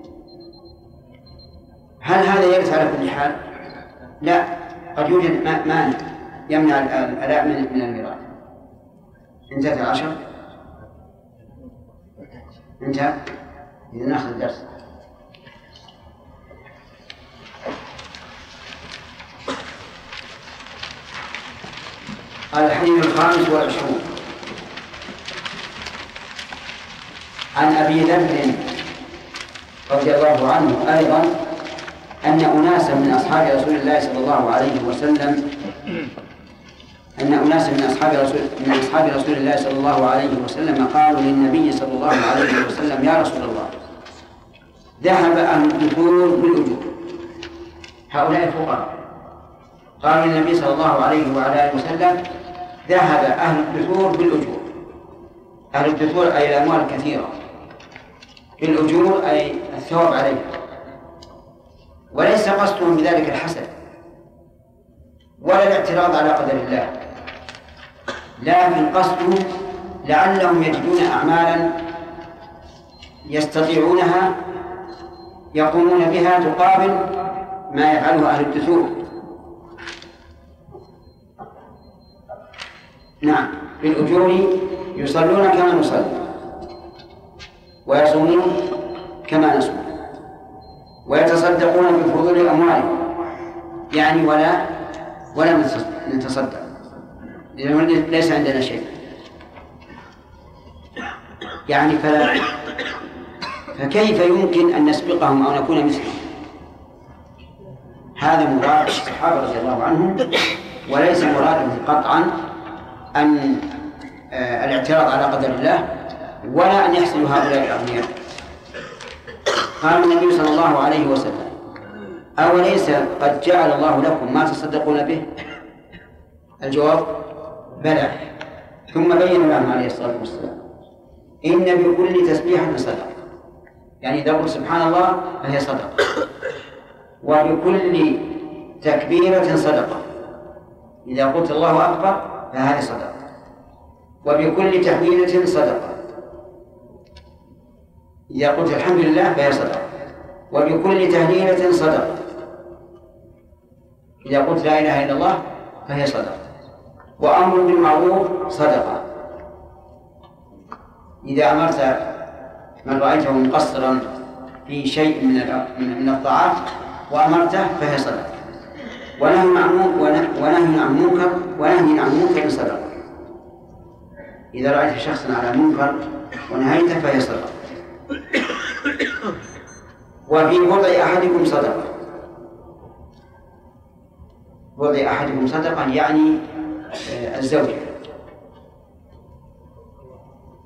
هل هذا يرث على كل حال؟ لا، قد يوجد مانع يمنع الآباء من الميراث. انتهت 10. انتهى. إذا نأخذ الدرس. الحديث 25 عن أبي ذر رضي الله عنه أيضا أن أناسا من أصحاب رسول الله صلى الله عليه وسلم من أصحاب رسول الله صلى الله عليه وسلم قالوا للنبي صلى الله عليه وسلم: يا رسول الله، ذهب أهل الدثور بالأجور، هؤلاء الفقراء. قال للنبي صلى الله عليه وعلى آله وسلم: ذهب أهل الدثور بالأجور. أهل الدثور أي الأموال الكثيرة، بالأجور أي الثواب عليها، وليس قصدهم بذلك الحسد ولا الاعتراض على قدر الله، لكن قصدهم لعلهم يجدون أعمالا يستطيعونها يقومون بها تقابل ما يفعله أهل الدثور. نعم، بالأجور يصلون كما نصلي، ويصومون كما نصوم، ويتصدقون بفضول أموالهم، يعني ولا نتصدق لأنه ليس عندنا شيء، يعني فكيف يمكن أن نسبقهم أو نكون مثلهم؟ هذا مراد الصحابة رضي الله عنهم، وليس مرادهم قطعا أن الاعتراض على قدر الله ولا أن يحصل هؤلاء الأغنياء. قال النبي صلى الله عليه وسلم: أوليس قد جعل الله لكم ما تصدقون به؟ الجواب: بلى. ثم بين لهم عليه الصلاة والسلام: إن بكل تسبيحة صدقة، يعني إذا قلت سبحان الله فهي صدقة، وبكل تكبيرة صدقة، إذا قلت الله أكبر فهذه صدقة، وبكل تحميدة صدقة، إذا قلت الحمد لله فهي صدقة، وبكل تهليلة صدقة، إذا قلت لا إله إلا الله فهي صدقة، وأمر بالمعروف صدقة، إذا أمرت من رأيته مقصرا في شيء من الطاعات وأمرته فهي صدقة، ونهي عن منكر صدقة، إذا رأيت شخصا على منكر ونهيته فهي صدقة. وفي وضع أحدكم صدقة، وضع أحدكم صدقة يعني الزوجة،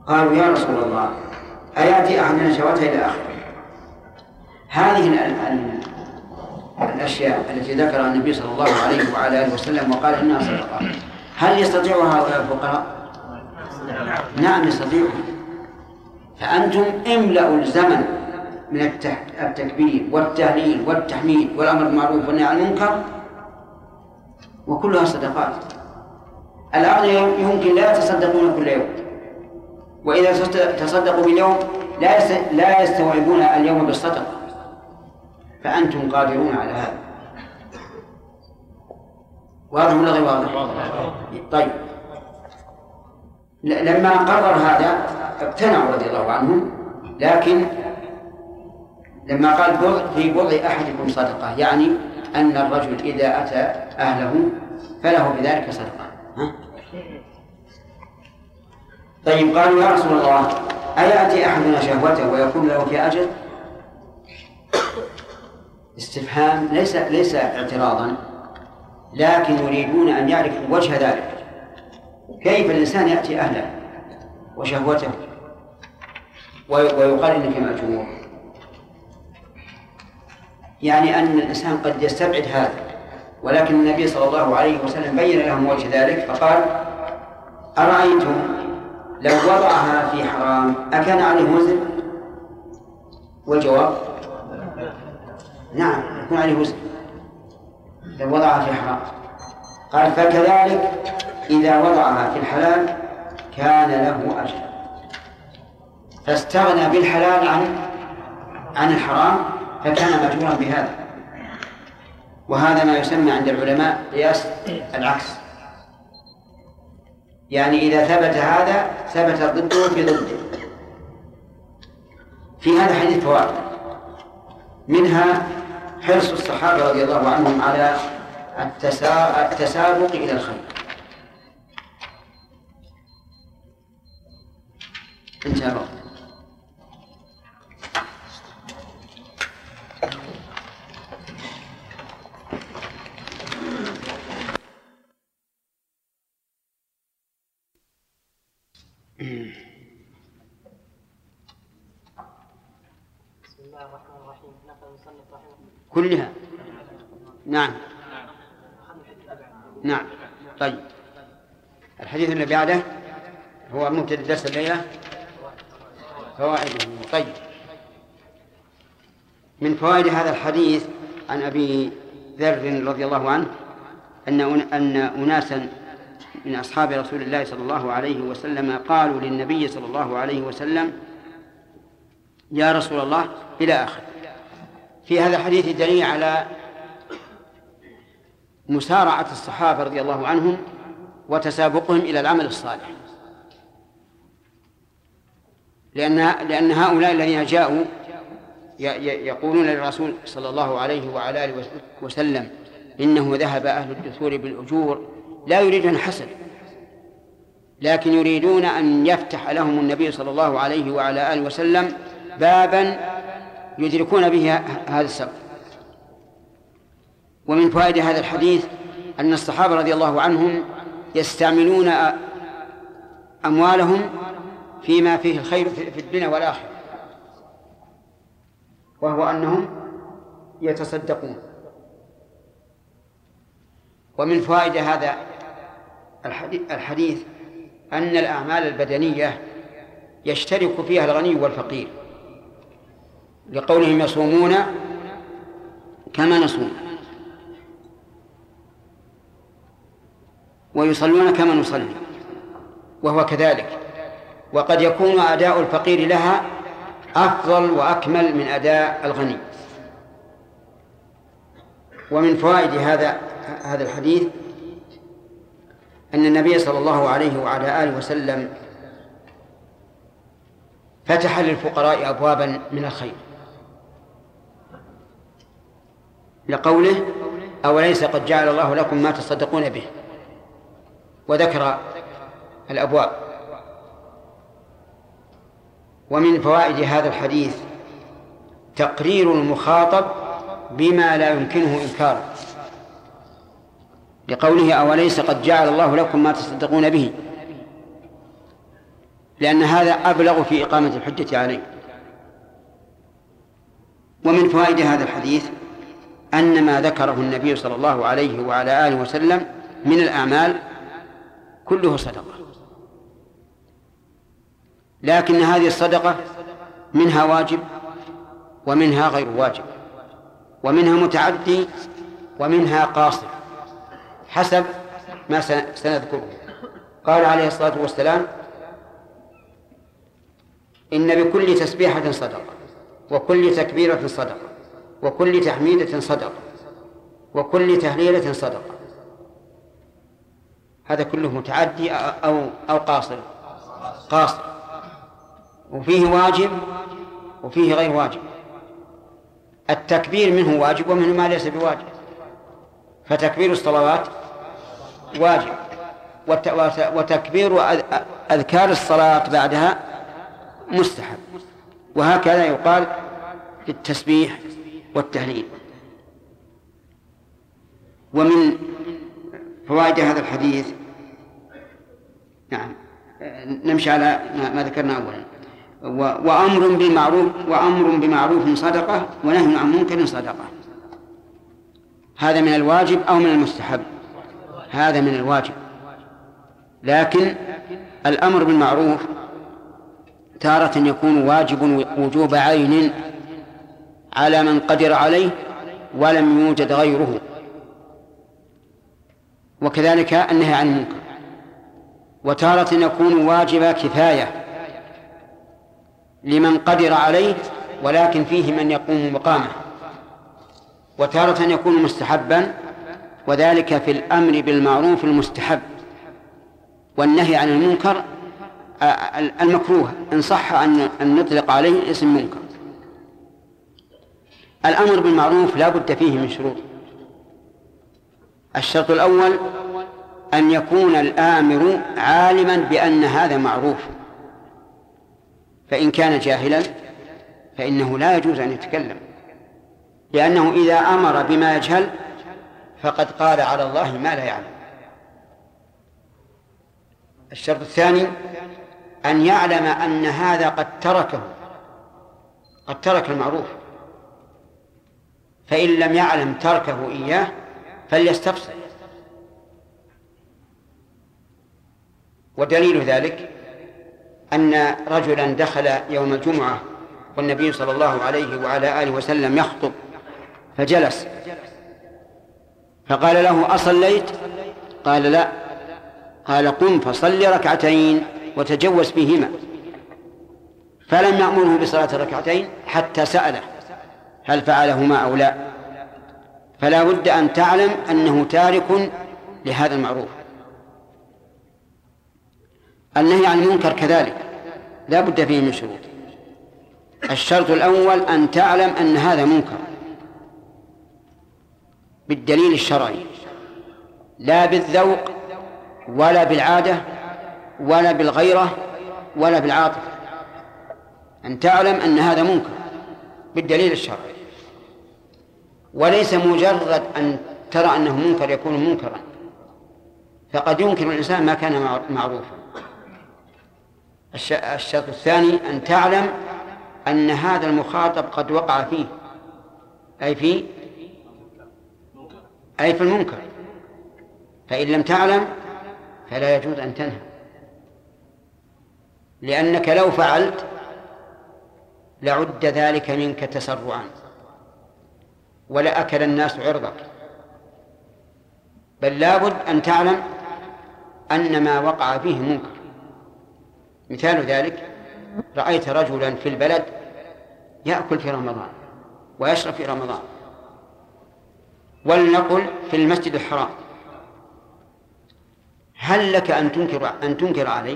قالوا يا رسول الله أيأتي أحدنا شهوته إلى آخره. هذه الأشياء التي ذكرها النبي صلى الله عليه وعلى آله وسلم وقال إنها صدقة، هل يستطيعها هؤلاء الفقراء؟ نعم يستطيعون. فأنتم املأوا الزمن من التكبير والتهليل والتحميد والأمر بالمعروف والنهي عن المنكر، وكلها صدقات. الأغنياء يمكن لا يتصدقون كل يوم، وإذا تصدقوا باليوم لا يستوعبون اليوم بالصدقة، فأنتم قادرون على هذا. واضح ولا غير واضح؟ طيب، لما قرر هذا ابتنعوا رضي الله عنهم، لكن لما قال في بضع أحدكم صدقة، يعني أن الرجل إذا أتى أهله فله بذلك صدقة. طيب، قالوا يا رسول الله أيأتي أحدنا شهوته ويكون له في أجر؟ استفهام ليس اعتراضا، لكن يريدون أن يعرفوا وجه ذلك. كيف الإنسان يأتي أهله وشهوته ويقال إنك مأجور؟ يعني أن الإنسان قد يستبعد هذا، ولكن النبي صلى الله عليه وسلم بين لهم وجه ذلك فقال أرأيتم لو وضعها في حرام أكان عليه وزر؟ والجواب نعم، يكون عليه وزر لو وضعها في حرام. قال فكذلك إذا وضعها في الحلال كان له أجر، فاستغنى بالحلال عن الحرام فكان مأجورا بهذا. وهذا ما يسمى عند العلماء قياس العكس، يعني إذا ثبت هذا ثبت ضده في ضده. في هذا حديث فوائد، منها حرص الصحابة رضي الله عنهم على التسابق إلى الخير. انتهى الوقت. بسم الله الرحمن الرحيم. نقل المصنف رحمه كلها. نعم نعم. طيب، الحديث اللي بعده هو مبتدأ درس الليلة فوائده. طيب، من فوائد هذا الحديث عن أبي ذر رضي الله عنه أن أناسا من أصحاب رسول الله صلى الله عليه وسلم قالوا للنبي صلى الله عليه وسلم يا رسول الله إلى آخر. في هذا الحديث دليل على مسارعة الصحابة رضي الله عنهم وتسابقهم إلى العمل الصالح، لأن هؤلاء الذين جاءوا يقولون للرسول صلى الله عليه وعلى آله وسلم إنه ذهب أهل الدثور بالأجور، لا يريدون حسد، لكن يريدون أن يفتح لهم النبي صلى الله عليه وعلى آله وسلم بابا يدركون به هذا السبب. ومن فوائد هذا الحديث أن الصحابة رضي الله عنهم يستعملون أموالهم فيما فيه الخير في الدنيا والآخرة، وهو أنهم يتصدقون. ومن فوائد هذا الحديث أن الأعمال البدنية يشترك فيها الغني والفقير، لقولهم يصومون كما نصوم ويصلون كما نصلي، وهو كذلك. وقد يكون أداء الفقير لها أفضل وأكمل من أداء الغني. ومن فوائد هذا الحديث أن النبي صلى الله عليه وعلى آله وسلم فتح للفقراء أبوابا من الخير، لقوله أوليس قد جعل الله لكم ما تصدقون به، وذكر الأبواب. ومن فوائد هذا الحديث تقرير المخاطب بما لا يمكنه إنكاره، لقوله أوليس قد جعل الله لكم ما تصدقون به. لأن هذا أبلغ في إقامة الحجة عليه. ومن فوائد هذا الحديث أن ما ذكره النبي صلى الله عليه وعلى آله وسلم من الأعمال كله صدقة، لكن هذه الصدقة منها واجب ومنها غير واجب، ومنها متعدي ومنها قاصر حسب ما سنذكره. قال عليه الصلاة والسلام: إن بكل تسبيحة صدقة، وكل تكبيرة صدقة، وكل تحميدة صدقة، وكل تهليلة صدقة. هذا كله متعدي أو قاصر؟ قاصر. وفيه واجب وفيه غير واجب. التكبير منه واجب ومنه ما ليس بواجب، فتكبير الصلوات واجب، وتكبير أذكار الصلاة بعدها مستحب، وهكذا يقال في التسبيح والتهليل. ومن فوائد هذا الحديث نمشي على ما ذكرنا أولا: وأمر بمعروف صدقة، ونهي عن منكر صدقة. هذا من الواجب أو من المستحب؟ هذا من الواجب. لكن الأمر بالمعروف تارة يكون واجب وجوب عين على من قدر عليه ولم يوجد غيره، وكذلك النهي عن المنكر. وتارة يكون واجب كفاية لمن قدر عليه ولكن فيه من يقوم مقامه. وتارة يكون مستحبا، وذلك في الأمر بالمعروف المستحب، والنهي عن المنكر المكروه إن صح أن نطلق عليه اسم منكر. الأمر بالمعروف لا بد فيه من شروط. الشرط الأول أن يكون الآمر عالما بأن هذا معروف، فإن كان جاهلا فإنه لا يجوز أن يتكلم، لأنه إذا أمر بما يجهل فقد قال على الله ما لا يعلم. الشرط الثاني أن يعلم أن هذا قد ترك المعروف، فإن لم يعلم تركه إياه فليستفسر. ودليل ذلك أن رجلا دخل يوم الجمعة والنبي صلى الله عليه وعلى آله وسلم يخطب، فجلس فقال له: أصليت؟ قال: لا. قال: قم فصل ركعتين وتجوز فيهما. فلم يأمره بصلاة الركعتين حتى سأله هل فعلهما أو لا. فلا بد أن تعلم أنه تارك لهذا المعروف. النهي عن المنكر كذلك لا بد فيه من شروط. الشرط الأول أن تعلم أن هذا منكر بالدليل الشرعي، لا بالذوق ولا بالعادة ولا بالغيرة ولا بالعاطفة. أن تعلم أن هذا منكر بالدليل الشرعي، وليس مجرد أن ترى أنه منكر يكون منكرا، فقد ينكر الإنسان ما كان معروفا. الشرط الثاني أن تعلم أن هذا المخاطب قد وقع فيه، أي في المنكر. فإن لم تعلم فلا يجوز أن تنهى، لأنك لو فعلت لعد ذلك منك تسرعا ولأكل الناس عرضك. بل لابد أن تعلم أن ما وقع فيه منكر. مثال ذلك: رأيت رجلا في البلد يأكل في رمضان ويشرب في رمضان، ولنقل في المسجد الحرام، هل لك أن تنكر عليه؟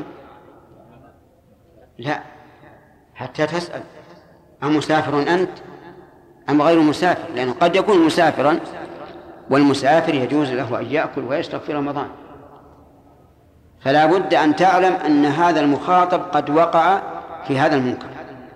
لا، حتى تسأل: أمسافر أنت أم غير مسافر؟ لأنه قد يكون مسافرا، والمسافر يجوز له أن يأكل ويشرب في رمضان. فلا بد أن تعلم أن هذا المخاطب قد وقع في هذا المنكر.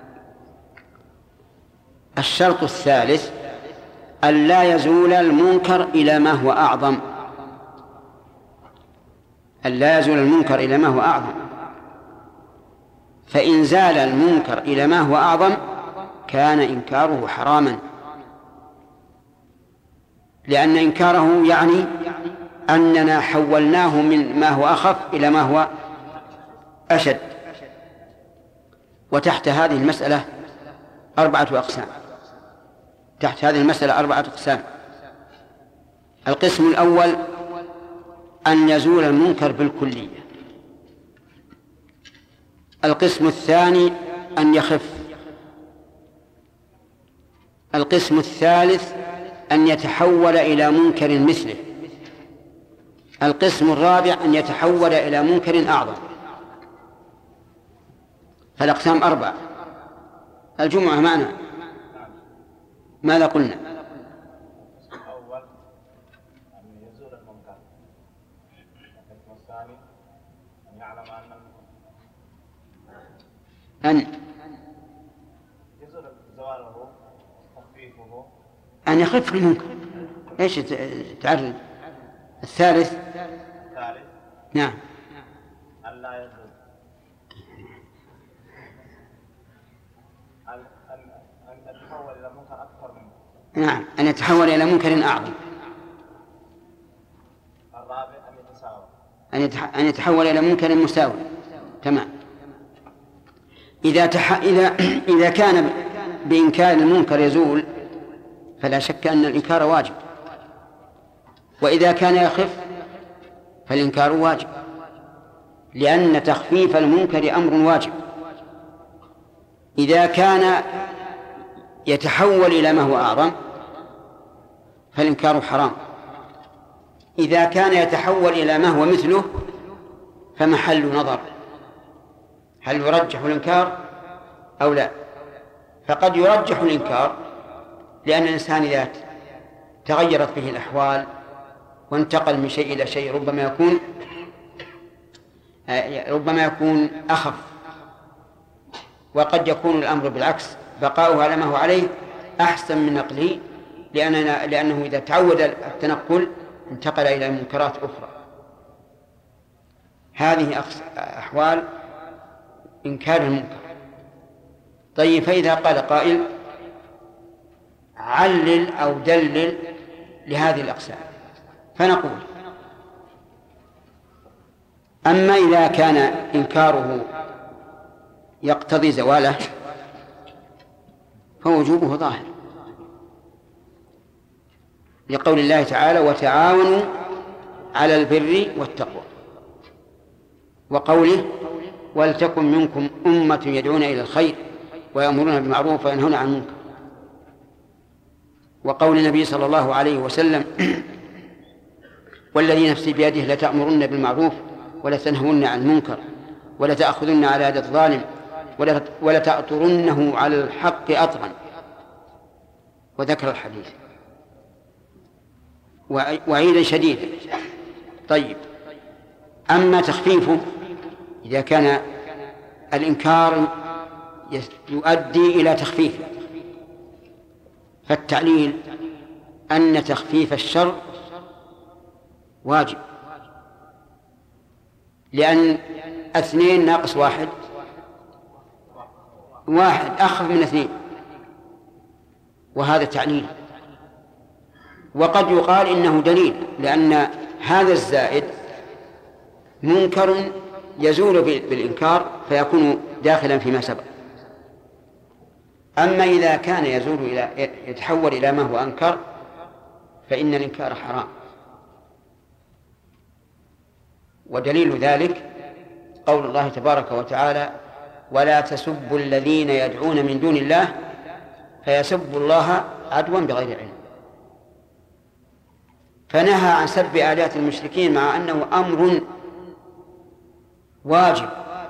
الشرط الثالث أن لا يزول المنكر إلى ما هو أعظم. أن لا يزول المنكر إلى ما هو أعظم. فإن زال المنكر إلى ما هو أعظم كان إنكاره حراما، لأن إنكاره يعني أننا حولناه من ما هو أخف إلى ما هو أشد. وتحت هذه المسألة 4 أقسام. تحت هذه المسألة 4 أقسام. القسم الأول أن يزول المنكر بالكلية. القسم الثاني أن يخف. القسم الثالث أن يتحول إلى منكر مثله. القسم الرابع أن يتحول إلى منكر أعظم. فالأقسام 4. الجمعة معنا ماذا قلنا؟ الأول أن يزول المنكر، القسم الثاني أن يعلم أن يزول زواله تخفيفه، أن يخف المنكر. إيش تعرض؟ الثالث نعم أن لا يزول، أن يتحول إلى منكر أكثر منه. نعم، أن يتحول إلى منكر أعظم. الرابع أن يتساوى، أن يتحول إلى منكر مساوي. تمام. إذا كان بإنكار المنكر يزول فلا شك أن الإنكار واجب، وإذا كان يخف فالإنكار واجب، لأن تخفيف المنكر أمر واجب. إذا كان يتحول إلى ما هو أعظم فالإنكار حرام. إذا كان يتحول إلى ما هو مثله فمحل نظر، هل يرجح الإنكار أو لا؟ فقد يرجح الإنكار لأن الإنسان إذا تغيرت به الأحوال وانتقل من شيء إلى شيء ربما يكون أخف، وقد يكون الأمر بالعكس، بقاؤه على ما هو عليه أحسن من نقله، لأنه إذا تعود التنقل انتقل إلى منكرات أخرى. هذه أحوال إنكار المنكر. طيب، فإذا قال قائل علل أو دلل لهذه الأقسام، فنقول أما إذا كان إنكاره يقتضي زواله فوجوبه ظاهر، لقول الله تعالى وتعاونوا على البر والتقوى، وقوله ولتكن منكم أمة يدعون إلى الخير ويأمرون بالمعروف وينهون عن المنكر، وقول النبي صلى الله عليه وسلم والذي نفسي بيده لتأمرن بالمعروف ولتنهون عن المنكر ولتأخذن على يد الظالم ولتأطرنه على الحق أطرا، وذكر الحديث وعيدا شديدا. طيب، أما تخفيفه إذا كان الإنكار يؤدي إلى تخفيفه، فالتعليل أن تخفيف الشر واجب، لأن 2 ناقص 1 أخف من 2، وهذا تعليل. وقد يقال إنه دليل، لأن هذا الزائد منكر يزول بالإنكار فيكون داخلا فيما سبق. أما إذا كان يتحول إلى ما هو أنكر فإن الإنكار حرام. ودليل ذلك قول الله تبارك وتعالى ولا تسبوا الذين يدعون من دون الله فيسبوا الله عدوا بغير علم. فنهى عن سب آلهة المشركين مع أنه أمر واجب،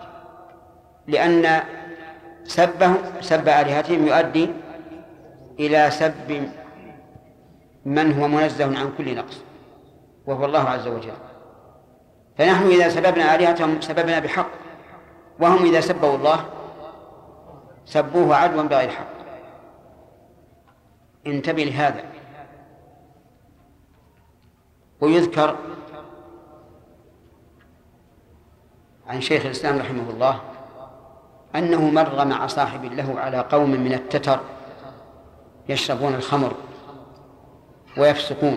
لأن سب آلهتهم يؤدي إلى سب من هو منزه عن كل نقص وهو الله عز وجل. فنحن إذا سببنا آلهتهم سببنا بحق، وهم إذا سبوا الله سبوه عدوا بغير حق. انتبه لهذا. ويذكر عن شيخ الإسلام رحمه الله أنه مر مع صاحب له على قوم من التتر يشربون الخمر ويفسقون،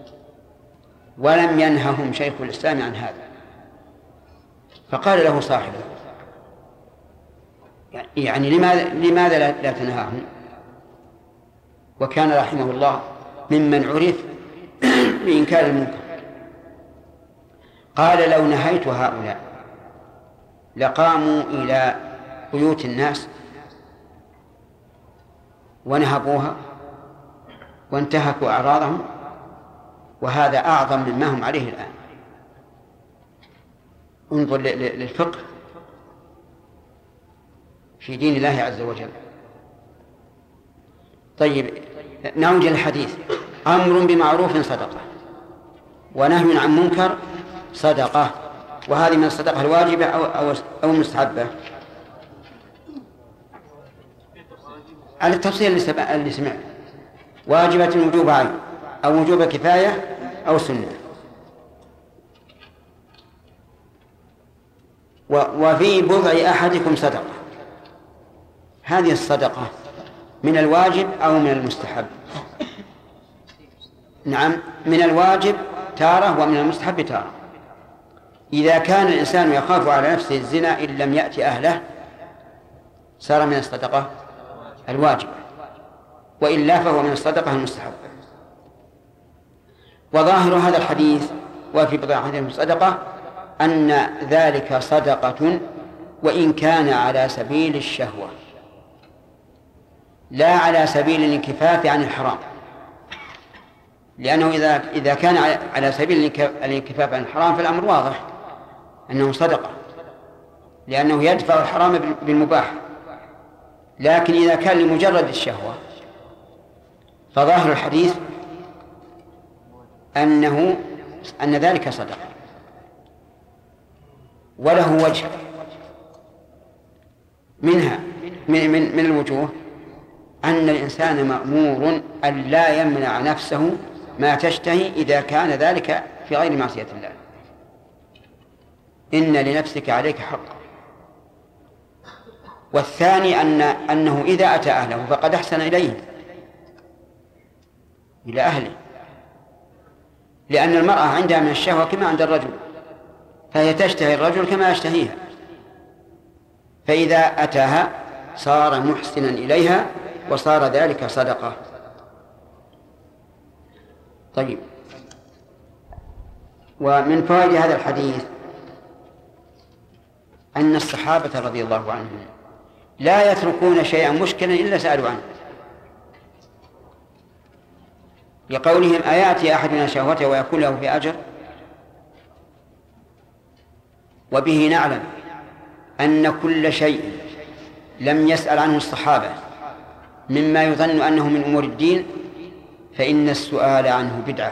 ولم ينههم شيخ الإسلام عن هذا، فقال له صاحبه: يعني لماذا لا تنهاهم؟ وكان رحمه الله ممن عرف بإنكار المنكر. قال: لو نهيت هؤلاء لقاموا إلى بيوت الناس ونهبوها وانتهكوا أعراضهم، وهذا أعظم مما هم عليه الآن. انظر للفقه في دين الله عز وجل. طيب، نعود إلى الحديث. أمر بمعروف صدقة، ونهي عن منكر صدقة، وهذه من الصدقة الواجبة أو المستحبة على التفصيل اللي سمع. واجبة وجوب عين أو وجوب كفاية أو سنة. وفي بضع أحدكم صدقة، هذه الصدقة من الواجب أو من المستحب؟ نعم، من الواجب تارة ومن المستحب تارة. إذا كان الإنسان يخاف على نفسه الزنا إن لم يأتي أهله صار من الصدقة الواجب، وإلا فهو من الصدقة المستحب. وظاهر هذا الحديث وفي بضع أحدكم صدقة أن ذلك صدقة وإن كان على سبيل الشهوة لا على سبيل الانكفاف عن الحرام، لأنه إذا كان على سبيل الانكفاف عن الحرام فالأمر واضح أنه صدقة، لأنه يدفع الحرام بالمباح. لكن إذا كان لمجرد الشهوة فظاهر الحديث أن ذلك صدقة. وله وجه منها من الوجوه أن الإنسان مأمور أن لا يمنع نفسه ما تشتهي إذا كان ذلك في غير معصية الله. إن لنفسك عليك حقا. والثاني أنه إذا أتى أهله فقد أحسن إلى أهله، لأن المرأة عندها من الشهوة كما عند الرجل، فهي تشتهي الرجل كما يشتهيها، فإذا أتاها صار محسنا إليها وصار ذلك صدقة. طيب، ومن فوائد هذا الحديث أن الصحابة رضي الله عنهم لا يتركون شيئا مشكلا إلا سألوا عنه، لقولهم: أيأتي أحدنا شهوته ويكون له في أجر؟ وبه نعلم أن كل شيء لم يسأل عنه الصحابة مما يظن أنه من أمور الدين فإن السؤال عنه بدعة،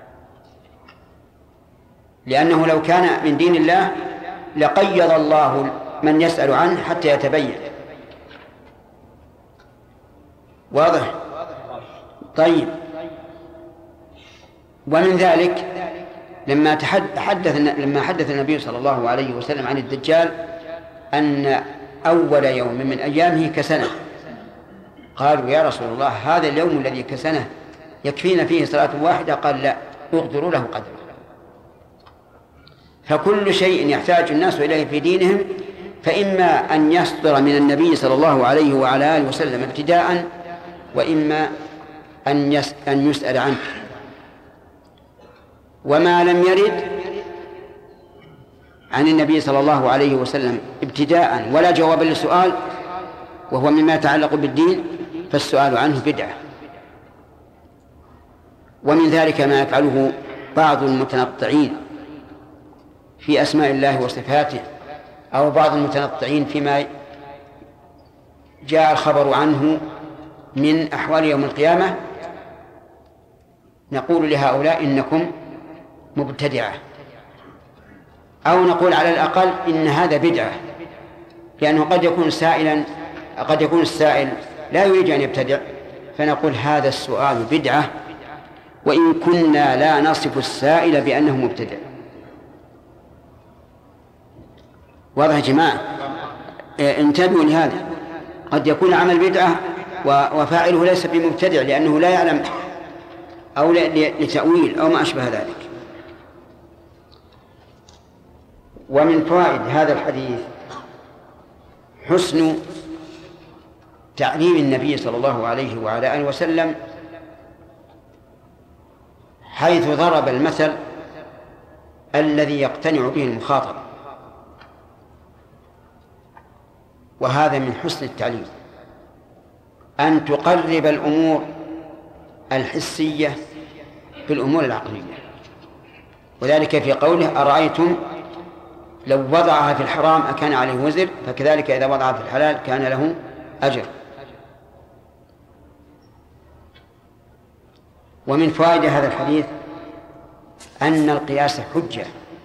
لأنه لو كان من دين الله لقيض الله من يسأل عنه حتى يتبين. واضح؟ طيب، ومن ذلك لما حدث النبي صلى الله عليه وسلم عن الدجال أن أول يوم من أيامه كسنة، قالوا: يا رسول الله، هذا اليوم الذي كسنه يكفينا فيه صلاة واحدة؟ قال: لا، اقدروا له قدره. فكل شيء يحتاج الناس إليه في دينهم فإما أن يصدر من النبي صلى الله عليه وعلى آله وسلم ابتداء، وإما أن يسأل عنه. وما لم يرد عن النبي صلى الله عليه وسلم ابتداء ولا جواب للسؤال وهو مما يتعلق بالدين فالسؤال عنه بدعة. ومن ذلك ما يفعله بعض المتنطعين في أسماء الله وصفاته، أو بعض المتنطعين فيما جاء الخبر عنه من أحوال يوم القيامة. نقول لهؤلاء: إنكم مبتدعة، أو نقول على الأقل إن هذا بدعة، لأنه قد يكون السائل لا يريد أن يبتدع، فنقول هذا السؤال بدعة وإن كنا لا نصف السائل بأنه مبتدع. واضح يا جماعة؟ انتبهوا لهذا، قد يكون عمل بدعة وفاعله ليس بمبتدع لأنه لا يعلم أو لتأويل أو ما أشبه ذلك. ومن فوائد هذا الحديث حسن تعليم النبي صلى الله عليه وعلى آله وسلم، حيث ضرب المثل الذي يقتنع به المخاطب، وهذا من حسن التعليم أن تقرب الأمور الحسية بالأمور العقلية. وذلك في قوله أرأيتم لو وضعها في الحرام أكان عليه وزر، فكذلك إذا وضعها في الحلال كان له أجر. ومن فوائد هذا الحديث أن القياس حجة،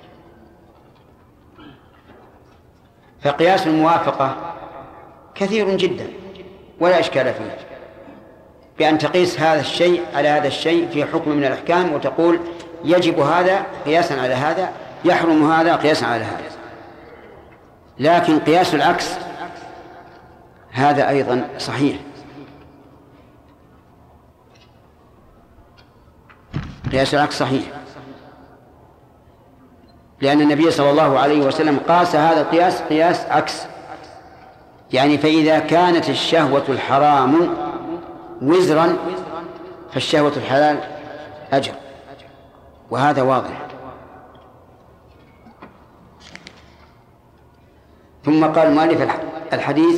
فقياس الموافقة كثير جدا ولا إشكال فيه، بأن تقيس هذا الشيء على هذا الشيء في حكم من الأحكام وتقول يجب هذا قياسا على هذا، يحرم هذا قياسا على هذا. لكن قياس العكس هذا أيضا صحيح، قياس العكس صحيح، لأن النبي صلى الله عليه وسلم قاس هذا القياس قياس عكس، يعني فإذا كانت الشهوة الحرام وزرا فالشهوة الحلال أجر، وهذا واضح. ثم قال المؤلف الحديث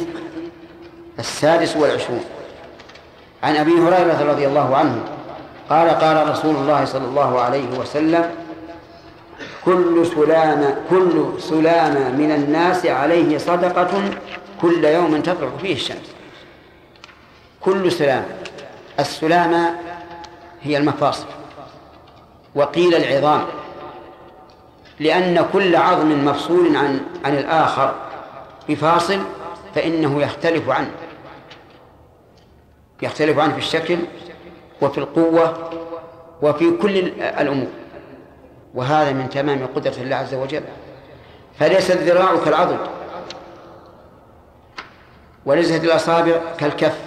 26 عن أبي هريرة رضي الله عنه قال قال رسول الله صلى الله عليه وسلم كل سلامة من الناس عليه صدقة كل يوم تطلع فيه الشمس. كل سلامة، السلامة هي المفاصل، وقيل العظام، لأن كل عظم مفصول عن الآخر بفاصل فإنه يختلف عنه في الشكل وفي القوة وفي كل الأمور، وهذا من تمام قدرة الله عز وجل. فليس الذراع كالعضد، وليست الأصابع كالكف،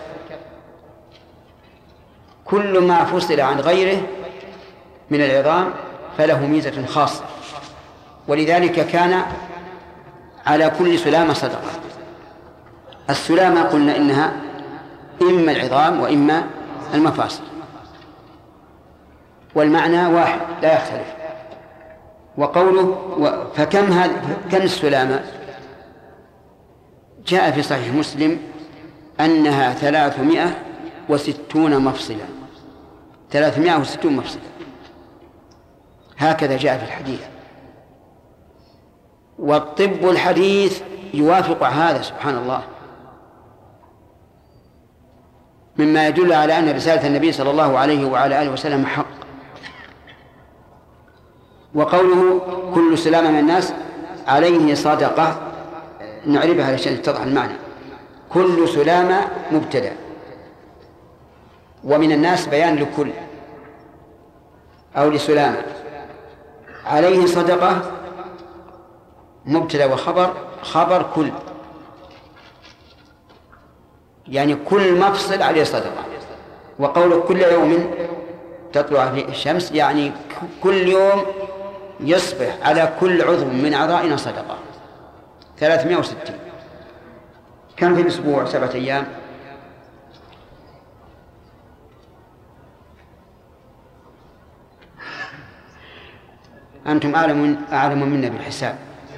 كل ما فصل عن غيره من العظام فله ميزة خاصة، ولذلك كان على كل سلامة صدقة. السلامة قلنا إنها إما العظام وإما المفاصل، والمعنى واحد لا يختلف. وقوله كم السلامة؟ جاء في صحيح مسلم أنها 360 مفصلا، 360 مفصلا، هكذا جاء في الحديث. والطب الحديث يوافق هذا سبحان الله، مما يدل على أن رسالة النبي صلى الله عليه وعلى آله وسلم حق. وقوله كل سلامة من الناس عليه صدقة نعربها علشان يتضح المعنى. كل سلامة مبتدأ، ومن الناس بيان لكل أو لسلامة. عليه صدقة مبتدأ وخبر، خبر كل، يعني كل مفصل عليه صدقة. وقول كل يوم تطلع فيه الشمس يعني كل يوم يصبح على كل عضو من أعضائنا صدقة. 360. كم في الأسبوع؟ 7 أيام. أنتم أعلم منا بالحساب.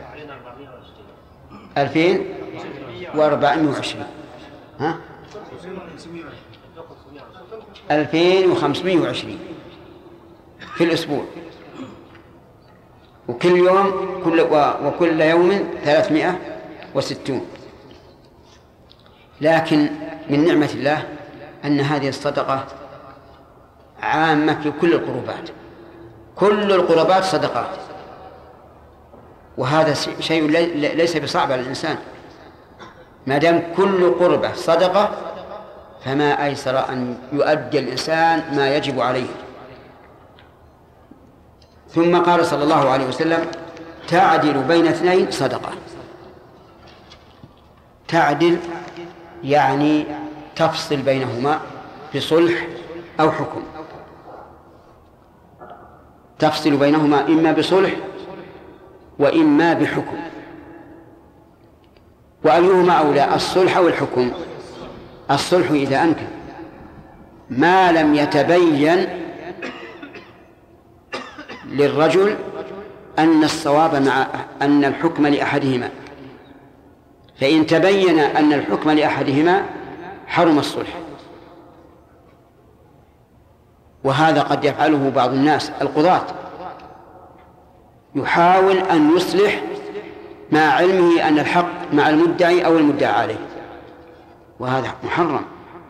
2420. ها؟ 2520 في الأسبوع، وكل يوم وكل يوم 360. لكن من نعمة الله أن هذه الصدقة عامة في كل القربات، كل القربات صدقات، وهذا شيء ليس بصعب على الإنسان. ما دام كل قربة صدقة فما أيسر أن يؤدي الإنسان ما يجب عليه. ثم قال صلى الله عليه وسلم تعدل بين 2 صدقة. تعدل يعني تفصل بينهما بصلح أو حكم، تفصل بينهما إما بصلح وإما بحكم. وأيهما أولى، الصلح أو الحكم؟ الصلح إذا أمكن، ما لم يتبين للرجل أن الصواب مع أن الحكم لأحدهما، فإن تبين أن الحكم لأحدهما حرم الصلح. وهذا قد يفعله بعض الناس القضاة، يحاول أن يصلح مع علمه أن الحق مع المدعي أو المدعى عليه، وهذا محرم،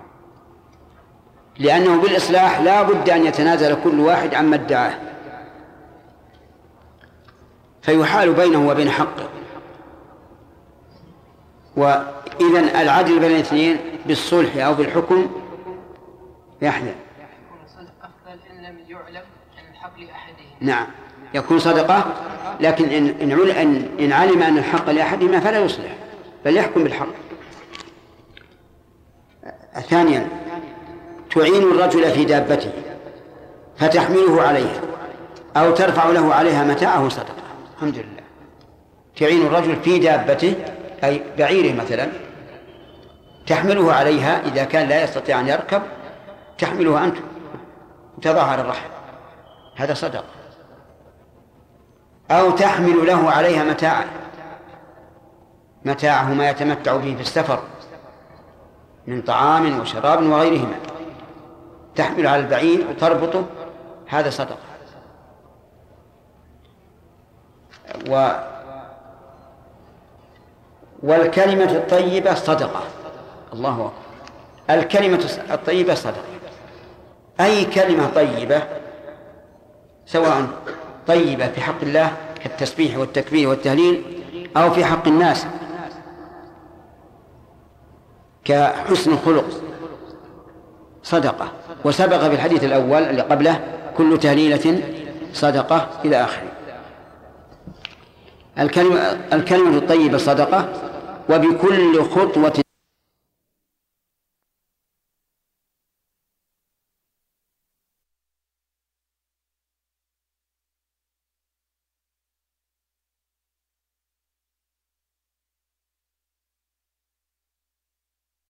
لأنه بالإصلاح لا بد أن يتنازل كل واحد عما ادعاه، فيحال بينه وبين حقه. وإذن العدل بين الاثنين بالصلح أو بالحكم يحدث. أفضل إن لم يعلم أن الحق لأحدهم. نعم، يكون صدقة، لكن إن علم أن الحق لأحدهما فلا يصلح بل يحكم بالحق. ثانيا، تعين الرجل في دابته فتحمله عليها أو ترفع له عليها متاعه صدقة. الحمد لله. تعين الرجل في دابته أي بعيره مثلا، تحمله عليها إذا كان لا يستطيع أن يركب، تحمله أنت وتضعها على الرحل، هذا صدقة. أو تحمل له عليها متاعه ما يتمتع به في السفر من طعام وشراب وغيرهما، تحمل على البعير وتربطه، هذا صدقة. والكلمة الطيبة صدقة. الله أكبر. الكلمة الطيبة صدقة، أي كلمة طيبة، سواء طيبة في حق الله كالتسبيح والتكبير والتهليل، أو في حق الناس كحسن الخلق، صدقة. وسبق في الحديث الأول اللي قبله كل تهليلة صدقة إلى آخره. الكلمة الطيبة صدقة، وبكل خطوة